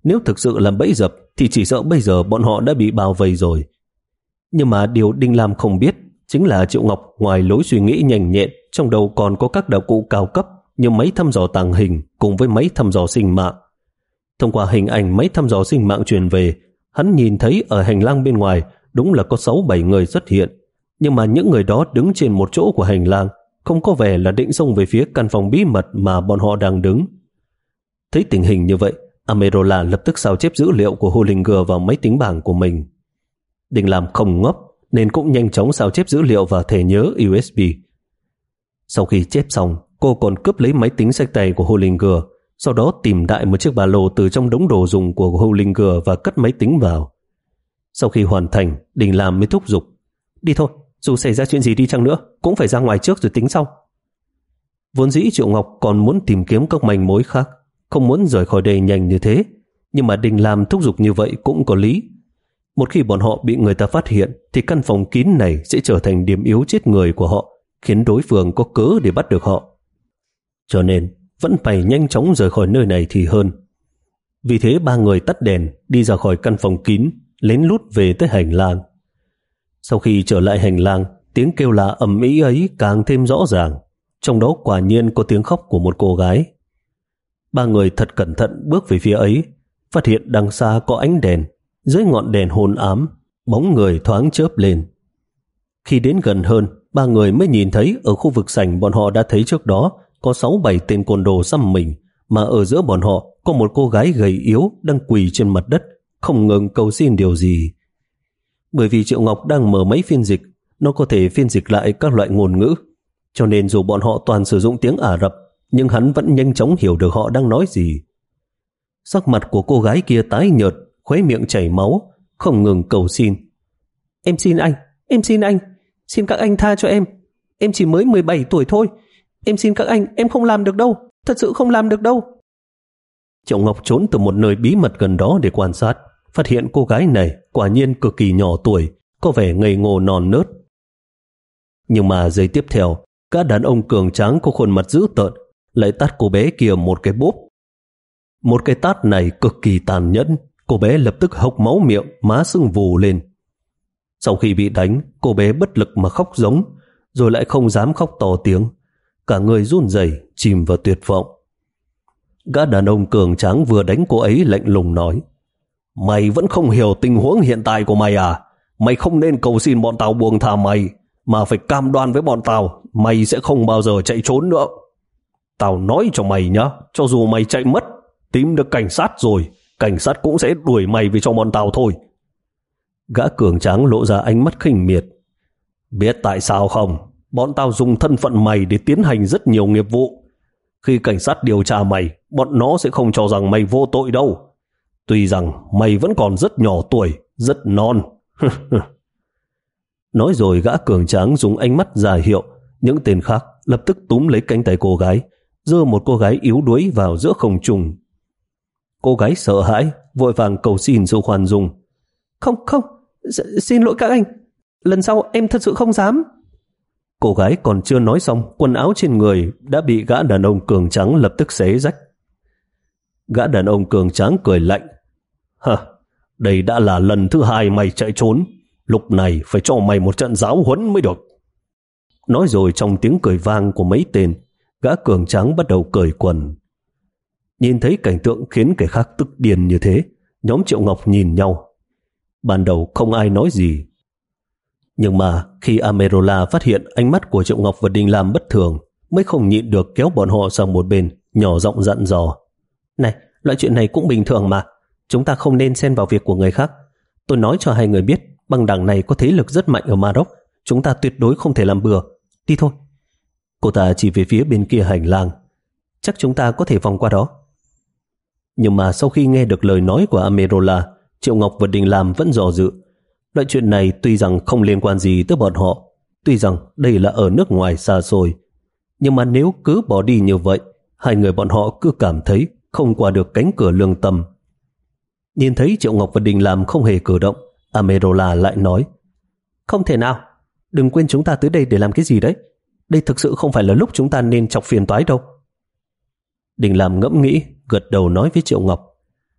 [SPEAKER 1] Nếu thực sự làm bẫy dập thì chỉ sợ bây giờ bọn họ đã bị bao vây rồi. Nhưng mà điều Đinh Lam không biết chính là Triệu Ngọc ngoài lối suy nghĩ nhanh nhẹn, trong đầu còn có các đạo cụ cao cấp như máy thăm dò tàng hình cùng với máy thăm dò sinh mạng. Thông qua hình ảnh máy thăm dò sinh mạng truyền về, hắn nhìn thấy ở hành lang bên ngoài đúng là có sáu bảy người xuất hiện, nhưng mà những người đó đứng trên một chỗ của hành lang, không có vẻ là định xông về phía căn phòng bí mật mà bọn họ đang đứng. Thấy tình hình như vậy, Amerola lập tức sao chép dữ liệu của Hollinger vào máy tính bảng của mình. Đinh Lam không ngốc nên cũng nhanh chóng sao chép dữ liệu vào thẻ nhớ u ét bê. Sau khi chép xong, cô còn cướp lấy máy tính xách tay của Hollinger, sau đó tìm đại một chiếc ba lô từ trong đống đồ dùng của Hollinger và cất máy tính vào. Sau khi hoàn thành, Đinh Lam mới thúc giục: đi thôi, dù xảy ra chuyện gì đi chăng nữa cũng phải ra ngoài trước rồi tính sau. Vốn dĩ Triệu Ngọc còn muốn tìm kiếm các manh mối khác, không muốn rời khỏi đây nhanh như thế, nhưng mà Đinh Lam thúc giục như vậy cũng có lý. Một khi bọn họ bị người ta phát hiện thì căn phòng kín này sẽ trở thành điểm yếu chết người của họ, khiến đối phương có cớ để bắt được họ. Cho nên vẫn phải nhanh chóng rời khỏi nơi này thì hơn. Vì thế ba người tắt đèn đi ra khỏi căn phòng kín, lén lút về tới hành lang. Sau khi trở lại hành lang, tiếng kêu la ầm ĩ ấy càng thêm rõ ràng, trong đó quả nhiên có tiếng khóc của một cô gái. Ba người thật cẩn thận bước về phía ấy, phát hiện đằng xa có ánh đèn, dưới ngọn đèn hôn ám, bóng người thoáng chớp lên. Khi đến gần hơn, ba người mới nhìn thấy ở khu vực sảnh bọn họ đã thấy trước đó có sáu bảy tên côn đồ xăm mình, mà ở giữa bọn họ có một cô gái gầy yếu đang quỳ trên mặt đất, không ngừng cầu xin điều gì. Bởi vì Triệu Ngọc đang mở máy phiên dịch, nó có thể phiên dịch lại các loại ngôn ngữ, cho nên dù bọn họ toàn sử dụng tiếng Ả Rập, nhưng hắn vẫn nhanh chóng hiểu được họ đang nói gì. Sắc mặt của cô gái kia tái nhợt, khóe miệng chảy máu, không ngừng cầu xin: em xin anh, em xin anh, xin các anh tha cho em, em chỉ mới mười bảy tuổi thôi, em xin các anh, em không làm được đâu, thật sự không làm được đâu. Triệu Ngọc trốn từ một nơi bí mật gần đó để quan sát, phát hiện cô gái này quả nhiên cực kỳ nhỏ tuổi, có vẻ ngây ngô non nớt. Nhưng mà giây tiếp theo, các đàn ông cường tráng có khuôn mặt dữ tợn lại tát cô bé kia một cái bốp. Một cái tát này cực kỳ tàn nhẫn, cô bé lập tức hộc máu miệng, má sưng vù lên. Sau khi bị đánh, cô bé bất lực mà khóc giống, rồi lại không dám khóc to tiếng, cả người run rẩy chìm vào tuyệt vọng. Gã đàn ông cường tráng vừa đánh cô ấy lạnh lùng nói: mày vẫn không hiểu tình huống hiện tại của mày à? Mày không nên cầu xin bọn tao buông tha mày, mà phải cam đoan với bọn tao mày sẽ không bao giờ chạy trốn nữa. Tao nói cho mày nhá, cho dù mày chạy mất, tìm được cảnh sát rồi, cảnh sát cũng sẽ đuổi mày về cho bọn tao thôi. Gã cường tráng lộ ra ánh mắt khinh miệt: biết tại sao không? Bọn tao dùng thân phận mày để tiến hành rất nhiều nghiệp vụ. Khi cảnh sát điều tra mày, bọn nó sẽ không cho rằng mày vô tội đâu. Tuy rằng mày vẫn còn rất nhỏ tuổi, rất non. Nói rồi gã cường tráng dùng ánh mắt ra hiệu, những tên khác lập tức túm lấy cánh tay cô gái, giơ một cô gái yếu đuối vào giữa không trung. Cô gái sợ hãi, vội vàng cầu xin sự khoan dung: Không, không, xin lỗi các anh, lần sau em thật sự không dám. Cô gái còn chưa nói xong, quần áo trên người đã bị gã đàn ông cường tráng lập tức xé rách. Gã đàn ông cường tráng cười lạnh: Hả, đây đã là lần thứ hai mày chạy trốn, lúc này phải cho mày một trận giáo huấn mới được. Nói rồi trong tiếng cười vang của mấy tên, gã cường tráng bắt đầu cởi quần. Nhìn thấy cảnh tượng khiến kẻ khác tức điên như thế, nhóm Triệu Ngọc nhìn nhau. Ban đầu không ai nói gì, nhưng mà khi Amerola phát hiện ánh mắt của Triệu Ngọc và Đinh Lam bất thường, mới không nhịn được kéo bọn họ sang một bên, nhỏ giọng dặn dò: Này, loại chuyện này cũng bình thường mà, chúng ta không nên xen vào việc của người khác. Tôi nói cho hai người biết, băng đảng này có thế lực rất mạnh ở Maroc, chúng ta tuyệt đối không thể làm bừa. Đi thôi. Cô ta chỉ về phía bên kia hành lang: Chắc chúng ta có thể vòng qua đó. Nhưng mà sau khi nghe được lời nói của Amerola, Triệu Ngọc và Đinh Lam vẫn dò dự. Loại chuyện này tuy rằng không liên quan gì tới bọn họ, tuy rằng đây là ở nước ngoài xa xôi, nhưng mà nếu cứ bỏ đi như vậy, hai người bọn họ cứ cảm thấy không qua được cánh cửa lương tâm. Nhìn thấy Triệu Ngọc và Đinh Lam không hề cử động, Amerola lại nói: Không thể nào, đừng quên chúng ta tới đây để làm cái gì đấy. Đây thực sự không phải là lúc chúng ta nên chọc phiền toái đâu. Đinh Lam ngẫm nghĩ, gật đầu nói với Triệu Ngọc: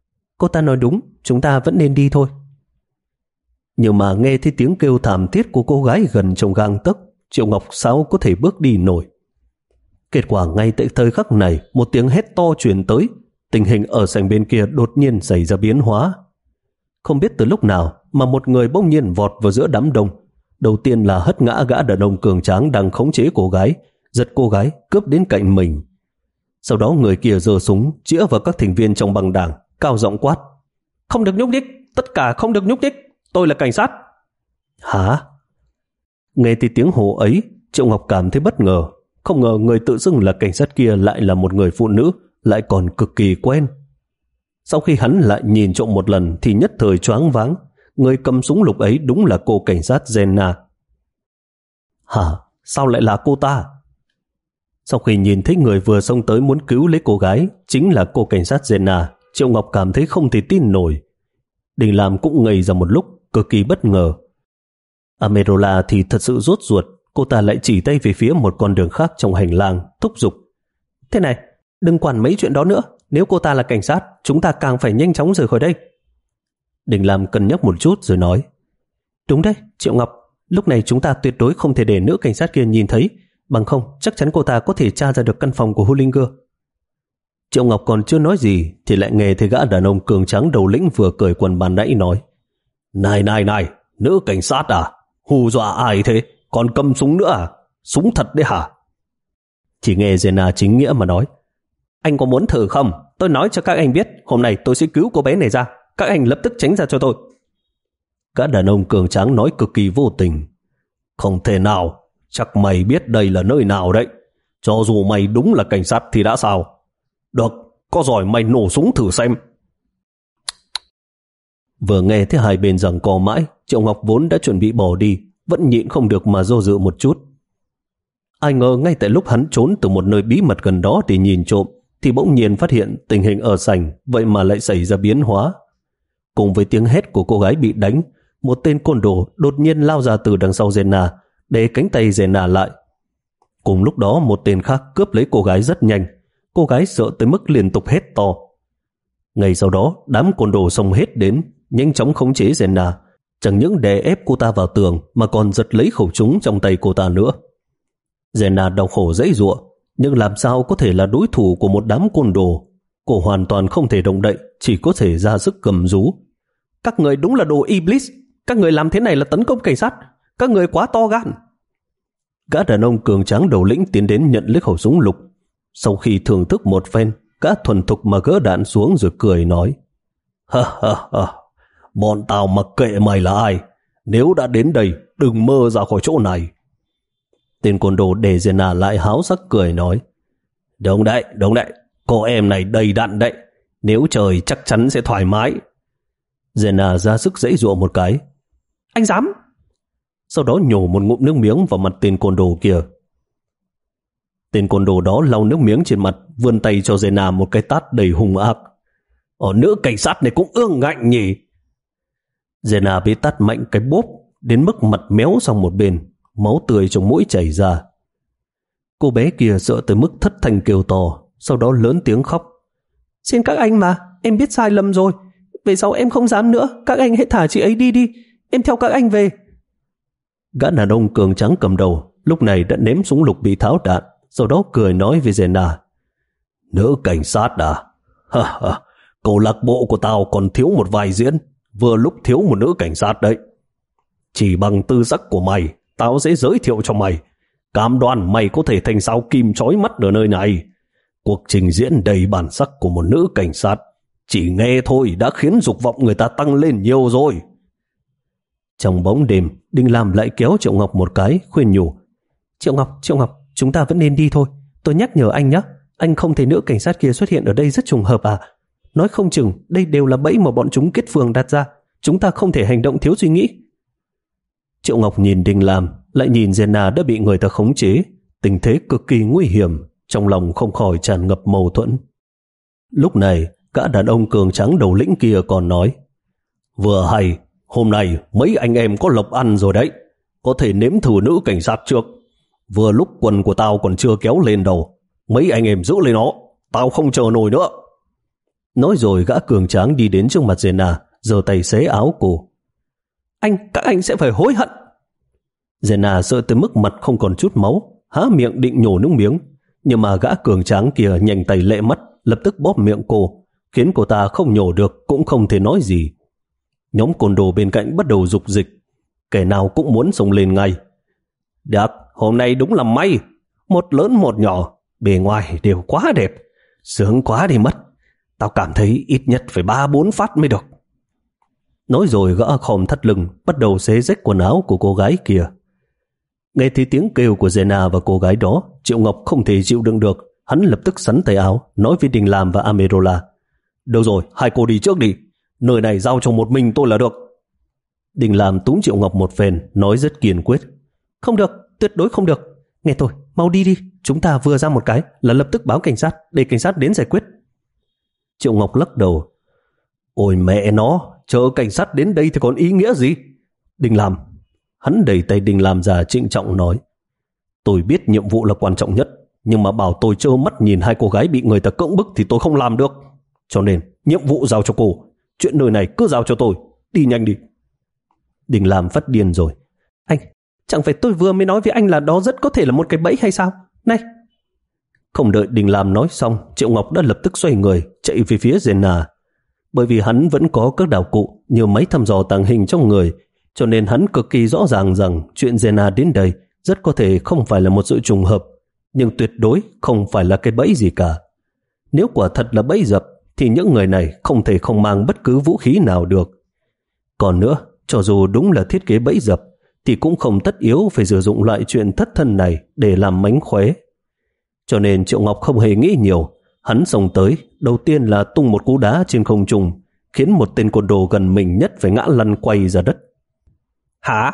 [SPEAKER 1] cô ta nói đúng, chúng ta vẫn nên đi thôi. Nhưng mà nghe thấy tiếng kêu thảm thiết của cô gái gần trong gang tấc, Triệu Ngọc sao có thể bước đi nổi. Kết quả ngay tại thời khắc này, một tiếng hét to truyền tới, tình hình ở sảnh bên kia đột nhiên xảy ra biến hóa. Không biết từ lúc nào mà một người bỗng nhiên vọt vào giữa đám đông. Đầu tiên là hất ngã gã đàn ông cường tráng đang khống chế cô gái, giật cô gái cướp đến cạnh mình. Sau đó người kia giơ súng chĩa vào các thành viên trong băng đảng, cao giọng quát: "Không được nhúc nhích, tất cả không được nhúc nhích, tôi là cảnh sát." Hả? Nghe thấy tiếng hô ấy, Triệu Ngọc cảm thấy bất ngờ. Không ngờ người tự xưng là cảnh sát kia lại là một người phụ nữ, lại còn cực kỳ quen. Sau khi hắn lại nhìn trộm một lần thì nhất thời choáng váng. Người cầm súng lục ấy đúng là cô cảnh sát Jenna. Hả? Sao lại là cô ta? Sau khi nhìn thấy người vừa xông tới muốn cứu lấy cô gái chính là cô cảnh sát Jenna, Triệu Ngọc cảm thấy không thể tin nổi. Đình Lam cũng ngây ra một lúc, cực kỳ bất ngờ. Amerola thì thật sự rốt ruột. Cô ta lại chỉ tay về phía một con đường khác trong hành lang, thúc giục: "Thế này, đừng quản mấy chuyện đó nữa. Nếu cô ta là cảnh sát, chúng ta càng phải nhanh chóng rời khỏi đây." Đình Lam cân nhắc một chút rồi nói: "Đúng đấy, Triệu Ngọc, lúc này chúng ta tuyệt đối không thể để nữ cảnh sát kia nhìn thấy, bằng không chắc chắn cô ta có thể tra ra được căn phòng của Hullinger." Triệu Ngọc còn chưa nói gì thì lại nghe thấy gã đàn ông cường tráng đầu lĩnh vừa cởi quần ban nãy nói: "Này này này, nữ cảnh sát à? Hù dọa ai thế? Còn cầm súng nữa à? Súng thật đấy hả?" Chỉ nghe Jenna chính nghĩa mà nói: "Anh có muốn thử không? Tôi nói cho các anh biết, hôm nay tôi sẽ cứu cô bé này ra. Các anh lập tức tránh ra cho tôi." Gã đàn ông cường tráng nói cực kỳ vô tình: "Không thể nào, chắc mày biết đây là nơi nào đấy. Cho dù mày đúng là cảnh sát thì đã sao? Được, có giỏi mày nổ súng thử xem." Vừa nghe thấy hai bên giằng co mãi, Triệu Ngọc vốn đã chuẩn bị bỏ đi, vẫn nhịn không được mà do dự một chút. Ai ngờ ngay tại lúc hắn trốn từ một nơi bí mật gần đó để nhìn trộm, thì bỗng nhiên phát hiện tình hình ở sảnh vậy mà lại xảy ra biến hóa. Cùng với tiếng hét của cô gái bị đánh, một tên côn đồ đột nhiên lao ra từ đằng sau Jenna, để cánh tay Jenna lại. Cùng lúc đó một tên khác cướp lấy cô gái rất nhanh. Cô gái sợ tới mức liên tục hét to. Ngay sau đó đám côn đồ xông hết đến, nhanh chóng khống chế Jenna, chẳng những đè ép cô ta vào tường mà còn giật lấy khẩu súng trong tay cô ta nữa. Jenna đau khổ giãy giụa, nhưng làm sao có thể là đối thủ của một đám côn đồ. Cô hoàn toàn không thể động đậy, chỉ có thể ra sức gầm rú: "Các người đúng là đồ Iblis, các người làm thế này là tấn công cảnh sát, các người quá to gan." Gã đàn ông cường tráng đầu lĩnh tiến đến nhận lấy khẩu súng lục. Sau khi thưởng thức một phen, gã thuần thục mà gỡ đạn xuống rồi cười nói: "Ha ha ha, bọn tao mặc kệ mày là ai, nếu đã đến đây đừng mơ ra khỏi chỗ này." Tên côn đồ để Jenna lại háo sắc cười nói: "Đúng đấy, đúng đấy, cô em này đầy đặn đấy, nếu trời chắc chắn sẽ thoải mái." Jenna ra sức giãy giụa một cái: "Anh dám!" Sau đó nhổ một ngụm nước miếng vào mặt tên côn đồ kia. Tên côn đồ đó lau nước miếng trên mặt, vươn tay cho Jenna một cái tát đầy hung ác. "Ở nữ cảnh sát này cũng ương ngạnh nhỉ." Jenna bị tát mạnh cái bốp, đến mức mặt méo sang một bên, máu tươi trong mũi chảy ra. Cô bé kia sợ tới mức thất thanh kêu to, sau đó lớn tiếng khóc: "Xin các anh mà, em biết sai lầm rồi. Về sau em không dám nữa, các anh hãy thả chị ấy đi đi, em theo các anh về." Gã đàn ông cường tráng cầm đầu lúc này đã ném súng lục bị tháo đạn, sau đó cười nói với Jenna: "Nữ cảnh sát à? Ha ha, câu lạc bộ của tao còn thiếu một vài diễn, vừa lúc thiếu một nữ cảnh sát đấy. Chỉ bằng tư sắc của mày, tao sẽ giới thiệu cho mày. Cam đoan mày có thể thành sao kim chói mắt ở nơi này. Cuộc trình diễn đầy bản sắc của một nữ cảnh sát, chỉ nghe thôi đã khiến dục vọng người ta tăng lên nhiều rồi." Trong bóng đêm, Đinh Lam lại kéo Triệu Ngọc một cái, khuyên nhủ: Triệu Ngọc, Triệu Ngọc, chúng ta vẫn nên đi thôi. Tôi nhắc nhở anh nhé, anh không thấy nữ cảnh sát kia xuất hiện ở đây rất trùng hợp à? Nói không chừng đây đều là bẫy mà bọn chúng kết phường đặt ra. Chúng ta không thể hành động thiếu suy nghĩ." Triệu Ngọc nhìn Đinh Lam, lại nhìn Jenna đã bị người ta khống chế, tình thế cực kỳ nguy hiểm, trong lòng không khỏi tràn ngập mâu thuẫn. Lúc này, gã đàn ông cường tráng đầu lĩnh kia còn nói: "Vừa hay, hôm nay mấy anh em có lộc ăn rồi đấy, có thể nếm thử nữ cảnh sát trước. Vừa lúc quần của tao còn chưa kéo lên đầu, mấy anh em giữ lên nó, tao không chờ nổi nữa." Nói rồi gã cường tráng đi đến trước mặt Zena, giơ tay xé áo cô. Anh, các anh sẽ phải hối hận. Zena sợ tới mức mặt không còn chút máu, há miệng định nhổ nước miếng, nhưng mà gã cường tráng kia nhanh tay lẹ mắt, lập tức bóp miệng cô, khiến cô ta không nhổ được cũng không thể nói gì. Nhóm côn đồ bên cạnh bắt đầu dục dịch, kẻ nào cũng muốn xông lên ngay. Được, hôm nay đúng là may, một lớn một nhỏ, bề ngoài đều quá đẹp, sướng quá đi mất. Tao cảm thấy ít nhất phải ba bốn phát mới được. Nói rồi gã khom thắt lưng, bắt đầu xé rách quần áo của cô gái kia. Nghe thấy tiếng kêu của Zena và cô gái đó, Triệu Ngọc không thể chịu đựng được, hắn lập tức sắn tay áo, nói với Đình Lam và Amerola. Được rồi, hai cô đi trước đi, nơi này giao cho một mình tôi là được. Đình Lam túm Triệu Ngọc một phen, nói rất kiên quyết. Không được, tuyệt đối không được. Nghe tôi, mau đi đi, chúng ta vừa ra một cái là lập tức báo cảnh sát, để cảnh sát đến giải quyết. Triệu Ngọc lắc đầu. Ôi mẹ nó, chờ cảnh sát đến đây thì còn ý nghĩa gì? Đình Lam. Hắn đẩy tay Đình Lam ra trịnh trọng nói. Tôi biết nhiệm vụ là quan trọng nhất, nhưng mà bảo tôi trơ mắt nhìn hai cô gái bị người ta cưỡng bức thì tôi không làm được. Cho nên, nhiệm vụ giao cho cô. Chuyện nơi này cứ giao cho tôi. Đi nhanh đi. Đình Lam phát điên rồi. Anh, chẳng phải tôi vừa mới nói với anh là đó rất có thể là một cái bẫy hay sao? Này! Không đợi Đình Lam nói xong, Triệu Ngọc đã lập tức xoay người, chạy về phía Zena. Bởi vì hắn vẫn có các đạo cụ như máy thăm dò tàng hình trong người, cho nên hắn cực kỳ rõ ràng rằng chuyện Zena đến đây rất có thể không phải là một sự trùng hợp, nhưng tuyệt đối không phải là cái bẫy gì cả. Nếu quả thật là bẫy dập, thì những người này không thể không mang bất cứ vũ khí nào được. Còn nữa, cho dù đúng là thiết kế bẫy dập, thì cũng không tất yếu phải sử dụng loại chuyện thất thân này để làm mánh khóe. Cho nên Triệu Ngọc không hề nghĩ nhiều, hắn xông tới, đầu tiên là tung một cú đá trên không trung, khiến một tên côn đồ gần mình nhất phải ngã lăn quay ra đất. Hả?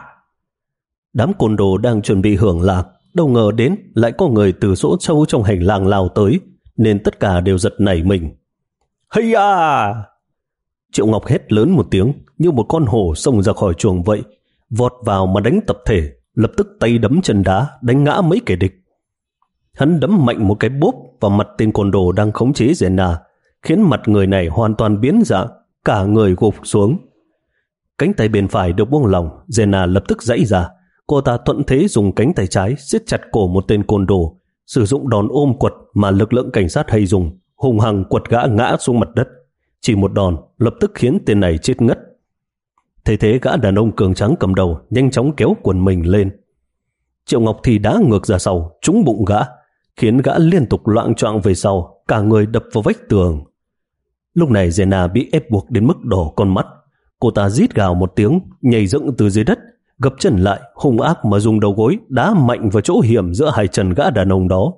[SPEAKER 1] Đám côn đồ đang chuẩn bị hưởng lạc, đâu ngờ đến lại có người từ chỗ sâu trong hành lang lao tới, nên tất cả đều giật nảy mình. Hây à! Triệu Ngọc hét lớn một tiếng, như một con hổ xông ra khỏi chuồng vậy, vọt vào mà đánh tập thể, lập tức tay đấm chân đá, đánh ngã mấy kẻ địch. Hắn đấm mạnh một cái bốp vào mặt tên côn đồ đang khống chế Zena, khiến mặt người này hoàn toàn biến dạng, cả người gục xuống. Cánh tay bên phải được buông lỏng, Zena lập tức giãy ra. Cô ta thuận thế dùng cánh tay trái siết chặt cổ một tên côn đồ, sử dụng đòn ôm quật mà lực lượng cảnh sát hay dùng, hùng hăng quật gã ngã xuống mặt đất. Chỉ một đòn lập tức khiến tên này chết ngất. Thế thế gã đàn ông cường tráng cầm đầu nhanh chóng kéo quần mình lên. Triệu Ngọc thì đá ngược ra sau, trúng bụng gã, khiến gã liên tục loạng choạng về sau, cả người đập vào vách tường. Lúc này Zena bị ép buộc đến mức đỏ con mắt. Cô ta rít gào một tiếng, nhảy dựng từ dưới đất, gập chân lại, hung ác mà dùng đầu gối đá mạnh vào chỗ hiểm giữa hai chân gã đàn ông đó.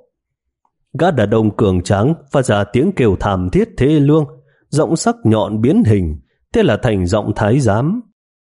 [SPEAKER 1] Gã đàn ông cường tráng phát ra tiếng kêu thảm thiết thê lương, giọng sắc nhọn biến hình, thế là thành giọng thái giám.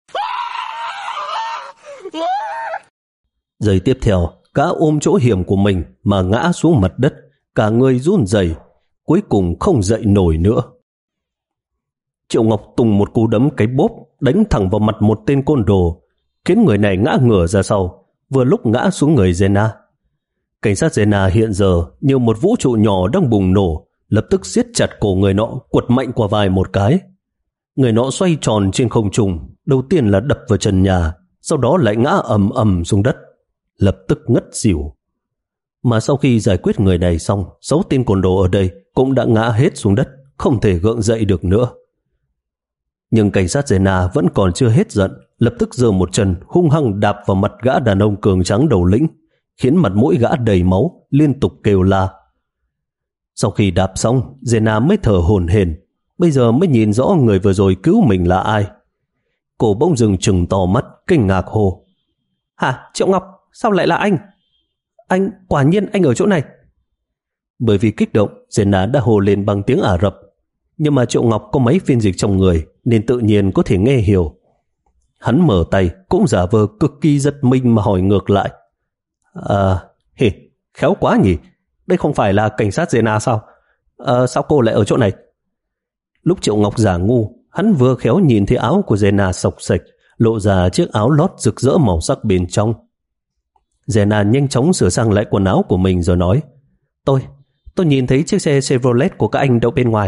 [SPEAKER 1] Giây tiếp theo, gã ôm chỗ hiểm của mình mà ngã xuống mặt đất, cả người run rẩy, cuối cùng không dậy nổi nữa. Triệu Ngọc tung một cú đấm cái bốp đánh thẳng vào mặt một tên côn đồ, khiến người này ngã ngửa ra sau, vừa lúc ngã xuống người Zena. Cảnh sát Zena hiện giờ như một vũ trụ nhỏ đang bùng nổ, lập tức siết chặt cổ người nọ, quật mạnh qua vai một cái. Người nọ xoay tròn trên không trung, đầu tiên là đập vào trần nhà, sau đó lại ngã ầm ầm xuống đất, lập tức ngất xỉu. Mà sau khi giải quyết người này xong, sáu tên côn đồ ở đây cũng đã ngã hết xuống đất, không thể gượng dậy được nữa. Nhưng cảnh sát Zena vẫn còn chưa hết giận, lập tức giơ một chân hung hăng đạp vào mặt gã đàn ông cường tráng đầu lĩnh, khiến mặt mũi gã đầy máu, liên tục kêu la. Sau khi đạp xong, Zena mới thở hổn hển, bây giờ mới nhìn rõ người vừa rồi cứu mình là ai. Cô bỗng dừng trừng to mắt, kinh ngạc hô. Hả, Triệu Ngọc, sao lại là anh? Anh, quả nhiên anh ở chỗ này. Bởi vì kích động, Zena đã hô lên bằng tiếng Ả Rập, nhưng mà Triệu Ngọc có máy phiên dịch trong người nên tự nhiên có thể nghe hiểu. Hắn mở tay, cũng giả vờ cực kỳ giật mình mà hỏi ngược lại. À, hề, khéo quá nhỉ, đây không phải là cảnh sát Zena sao? À, sao cô lại ở chỗ này? Lúc Triệu Ngọc giả ngu, hắn vừa khéo nhìn thấy áo của Zena xộc xệch, lộ ra chiếc áo lót rực rỡ màu sắc bên trong. Zena nhanh chóng sửa sang lại quần áo của mình rồi nói. Tôi, tôi nhìn thấy chiếc xe Chevrolet của các anh đậu bên ngoài.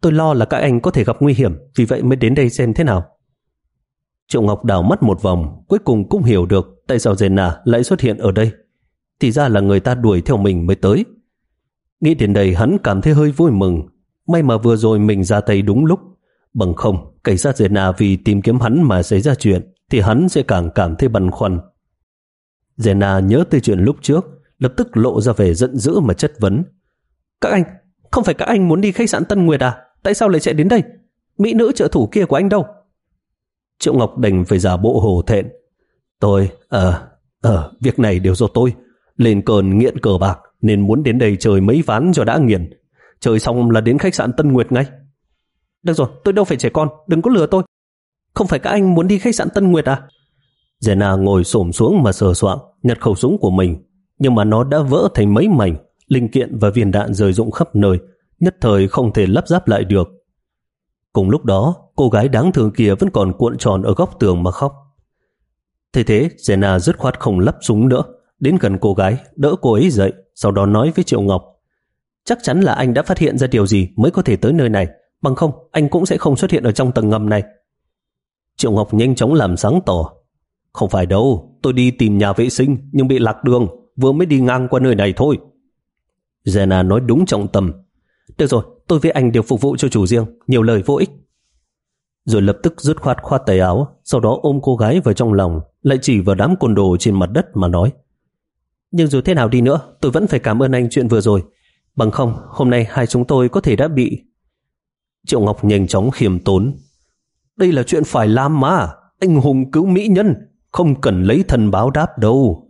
[SPEAKER 1] tôi lo là các anh có thể gặp nguy hiểm, vì vậy mới đến đây xem thế nào. Triệu Ngọc đảo mắt một vòng, cuối cùng cũng hiểu được tại sao Jenna lại xuất hiện ở đây. Thì ra là người ta đuổi theo mình mới tới. Nghĩ đến đây hắn cảm thấy hơi vui mừng. May mà vừa rồi mình ra tay đúng lúc. Bằng không, cảnh sát Jenna vì tìm kiếm hắn mà xảy ra chuyện, thì hắn sẽ càng cảm thấy băn khoăn. Jenna nhớ tới chuyện lúc trước, lập tức lộ ra vẻ giận dữ mà chất vấn. Các anh, không phải các anh muốn đi khách sạn Tân Nguyệt à? Tại sao lại chạy đến đây? Mỹ nữ trợ thủ kia của anh đâu? Triệu Ngọc đành phải giả bộ hổ thẹn. Tôi, ờ, ờ, việc này đều do tôi. Lên cơn nghiện cờ bạc nên muốn đến đây chơi mấy ván cho đã nghiền. Chơi xong là đến khách sạn Tân Nguyệt ngay. Được rồi, tôi đâu phải trẻ con, đừng có lừa tôi. Không phải các anh muốn đi khách sạn Tân Nguyệt à? Jenna ngồi xổm xuống mà sờ soạng, nhặt khẩu súng của mình. Nhưng mà nó đã vỡ thành mấy mảnh, linh kiện và viên đạn rơi rụng khắp nơi, nhất thời không thể lắp ráp lại được. Cùng lúc đó, cô gái đáng thương kia vẫn còn cuộn tròn ở góc tường mà khóc. Thế thế, Jenna dứt khoát không lắp súng nữa, đến gần cô gái, đỡ cô ấy dậy, sau đó nói với Triệu Ngọc. Chắc chắn là anh đã phát hiện ra điều gì mới có thể tới nơi này, bằng không anh cũng sẽ không xuất hiện ở trong tầng ngầm này. Triệu Ngọc nhanh chóng làm sáng tỏ. Không phải đâu, tôi đi tìm nhà vệ sinh nhưng bị lạc đường, vừa mới đi ngang qua nơi này thôi. Jenna nói đúng trọng tâm. Được rồi, tôi với anh đều phục vụ cho chủ riêng, nhiều lời vô ích. Rồi lập tức dứt khoát khoát tay áo, sau đó ôm cô gái vào trong lòng, lại chỉ vào đám côn đồ trên mặt đất mà nói. Nhưng dù thế nào đi nữa, tôi vẫn phải cảm ơn anh chuyện vừa rồi. Bằng không, hôm nay hai chúng tôi có thể đã bị... Triệu Ngọc nhanh chóng khiêm tốn. Đây là chuyện phải làm mà, anh hùng cứu mỹ nhân, không cần lấy thân báo đáp đâu.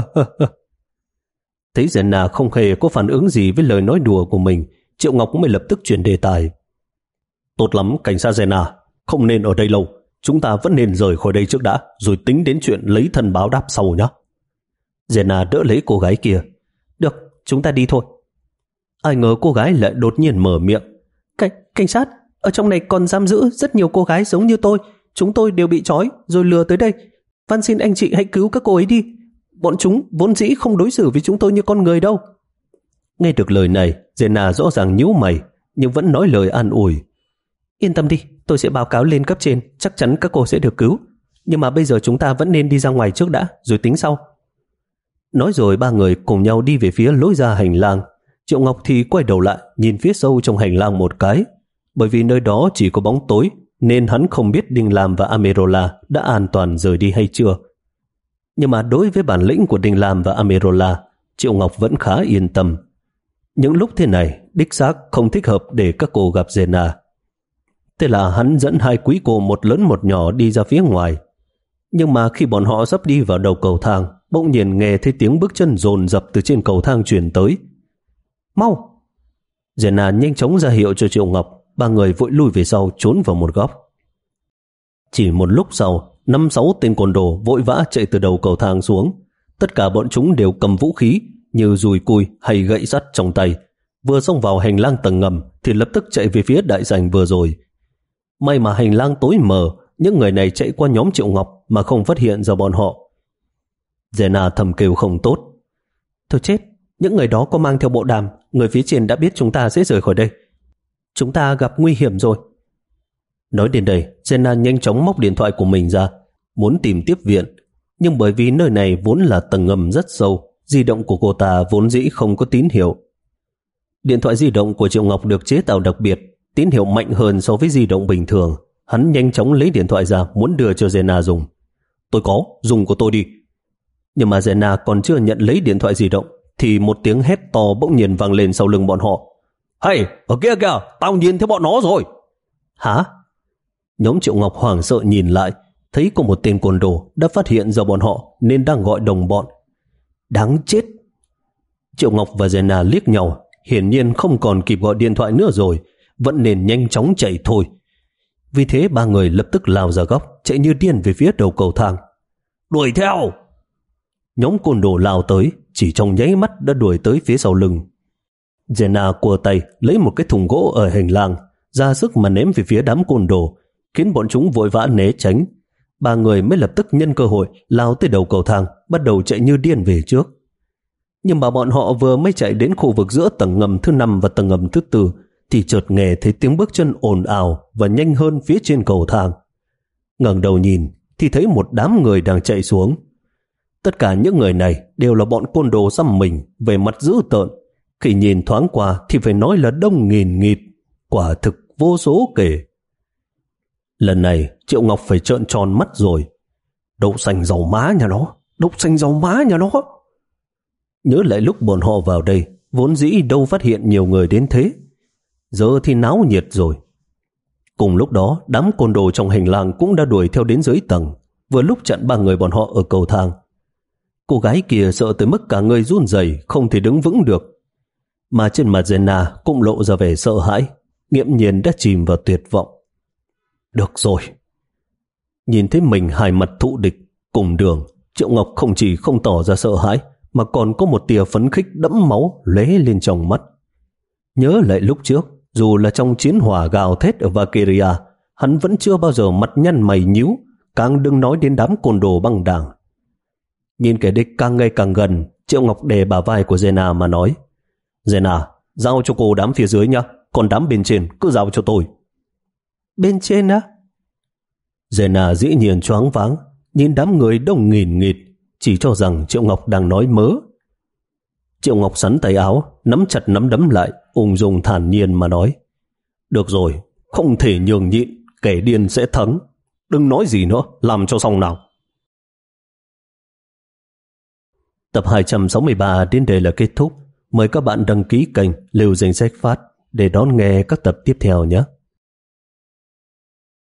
[SPEAKER 1] Thấy Jenna không hề có phản ứng gì với lời nói đùa của mình, Triệu Ngọc cũng mới lập tức chuyển đề tài. Tốt lắm, cảnh sát Jenna, không nên ở đây lâu. Chúng ta vẫn nên rời khỏi đây trước đã, rồi tính đến chuyện lấy thân báo đáp sau nhé. Jenna đỡ lấy cô gái kia. Được, chúng ta đi thôi. Ai ngờ cô gái lại đột nhiên mở miệng. Cảnh, cảnh sát, ở trong này còn giam giữ rất nhiều cô gái giống như tôi. Chúng tôi đều bị trói rồi lừa tới đây. Van xin anh chị hãy cứu các cô ấy đi. Bọn chúng vốn dĩ không đối xử với chúng tôi như con người đâu. Nghe được lời này, Jenna rõ ràng nhíu mày, nhưng vẫn nói lời an ủi. Yên tâm đi, tôi sẽ báo cáo lên cấp trên, chắc chắn các cô sẽ được cứu. Nhưng mà bây giờ chúng ta vẫn nên đi ra ngoài trước đã, rồi tính sau. Nói rồi ba người cùng nhau đi về phía lối ra hành lang. Triệu Ngọc thì quay đầu lại, nhìn phía sâu trong hành lang một cái. Bởi vì nơi đó chỉ có bóng tối, nên hắn không biết Đinh Lam và Amerola đã an toàn rời đi hay chưa. Nhưng mà đối với bản lĩnh của Đinh Lam và Amerola, Triệu Ngọc vẫn khá yên tâm. Những lúc thế này, đích xác không thích hợp để các cô gặp Jenna. Thế là hắn dẫn hai quý cô một lớn một nhỏ đi ra phía ngoài. Nhưng mà khi bọn họ sắp đi vào đầu cầu thang, bỗng nhiên nghe thấy tiếng bước chân dồn dập từ trên cầu thang truyền tới. Mau! Jenna nhanh chóng ra hiệu cho Triệu Ngọc, ba người vội lui về sau trốn vào một góc. Chỉ một lúc sau, năm sáu tên côn đồ vội vã chạy từ đầu cầu thang xuống. Tất cả bọn chúng đều cầm vũ khí như dùi cui hay gậy sắt trong tay. Vừa xông vào hành lang tầng ngầm thì lập tức chạy về phía đại sảnh vừa rồi. May mà hành lang tối mờ, những người này chạy qua nhóm Triệu Ngọc mà không phát hiện ra bọn họ. Jenna thầm kêu không tốt. Thôi chết, những người đó có mang theo bộ đàm, người phía trên đã biết chúng ta sẽ rời khỏi đây. Chúng ta gặp nguy hiểm rồi. Nói đến đây, Jenna nhanh chóng móc điện thoại của mình ra, muốn tìm tiếp viện. Nhưng bởi vì nơi này vốn là tầng ngầm rất sâu, di động của cô ta vốn dĩ không có tín hiệu. Điện thoại di động của Triệu Ngọc được chế tạo đặc biệt, tín hiệu mạnh hơn so với di động bình thường. Hắn nhanh chóng lấy điện thoại ra muốn đưa cho Jenna dùng. Tôi có, dùng của tôi đi. Nhưng mà Jenna còn chưa nhận lấy điện thoại di động thì một tiếng hét to bỗng nhiên vang lên sau lưng bọn họ. Hey, ở kia kìa, tao nhìn thấy bọn nó rồi. Hả? Nhóm Triệu Ngọc hoảng sợ nhìn lại, thấy có một tên côn đồ đã phát hiện ra bọn họ nên đang gọi đồng bọn. Đáng chết! Triệu Ngọc và Jenna liếc nhau, hiển nhiên không còn kịp gọi điện thoại nữa rồi, vẫn nên nhanh chóng chạy thôi. Vì thế ba người lập tức lao ra góc, chạy như điên về phía đầu cầu thang. Đuổi theo! Nhóm côn đồ lao tới, chỉ trong nháy mắt đã đuổi tới phía sau lưng. Jenna cua tay lấy một cái thùng gỗ ở hành lang, ra sức mà ném về phía đám côn đồ, khiến bọn chúng vội vã né tránh. Ba người mới lập tức nhân cơ hội lao tới đầu cầu thang, bắt đầu chạy như điên về trước. Nhưng mà bọn họ vừa mới chạy đến khu vực giữa tầng ngầm thứ năm và tầng ngầm thứ tư thì chợt nghe thấy tiếng bước chân ồn ào và nhanh hơn phía trên cầu thang. Ngẩng đầu nhìn thì thấy một đám người đang chạy xuống. Tất cả những người này đều là bọn côn đồ xăm mình, về mặt dữ tợn. Khi nhìn thoáng qua thì phải nói là đông nghìn nghịt, quả thực vô số kể. Lần này Triệu Ngọc phải trợn tròn mắt rồi. Đậu xanh dầu má nhà nó, đậu xanh dầu má nhà nó. Nhớ lại lúc bọn họ vào đây, vốn dĩ đâu phát hiện nhiều người đến thế. Giờ thì náo nhiệt rồi. Cùng lúc đó, đám côn đồ trong hành lang cũng đã đuổi theo đến dưới tầng, vừa lúc chặn ba người bọn họ ở cầu thang. Cô gái kia sợ tới mức cả người run rẩy, không thể đứng vững được. Mà trên mặt Jenna cũng lộ ra vẻ sợ hãi, nghiễm nhiên đã chìm vào tuyệt vọng. Được rồi. Nhìn thấy mình hai mặt thụ địch, cùng đường, Triệu Ngọc không chỉ không tỏ ra sợ hãi, mà còn có một tia phấn khích đẫm máu lóe lên trong mắt. Nhớ lại lúc trước, dù là trong chiến hỏa gào thét ở Valkyria, hắn vẫn chưa bao giờ mặt nhăn mày nhíu, càng đừng nói đến đám côn đồ băng đảng. Nhìn kẻ địch càng ngày càng gần, Triệu Ngọc đè bả vai của Jenna mà nói: Jenna, giao cho cô đám phía dưới nhé, còn đám bên trên cứ giao cho tôi. Bên trên á? Jenna dĩ nhiên choáng váng, nhìn đám người đông nghìn nghịt, chỉ cho rằng Triệu Ngọc đang nói mớ. Triệu Ngọc sắn tay áo, nắm chặt nắm đấm lại, ung dung thản nhiên mà nói: Được rồi, không thể nhường nhịn, kẻ điên sẽ thắng. Đừng nói gì nữa, làm cho xong nào. Tập hai trăm sáu mươi ba đến đây là kết thúc. Mời các bạn đăng ký kênh Lưu Danh Sách Phát để đón nghe các tập tiếp theo nhé.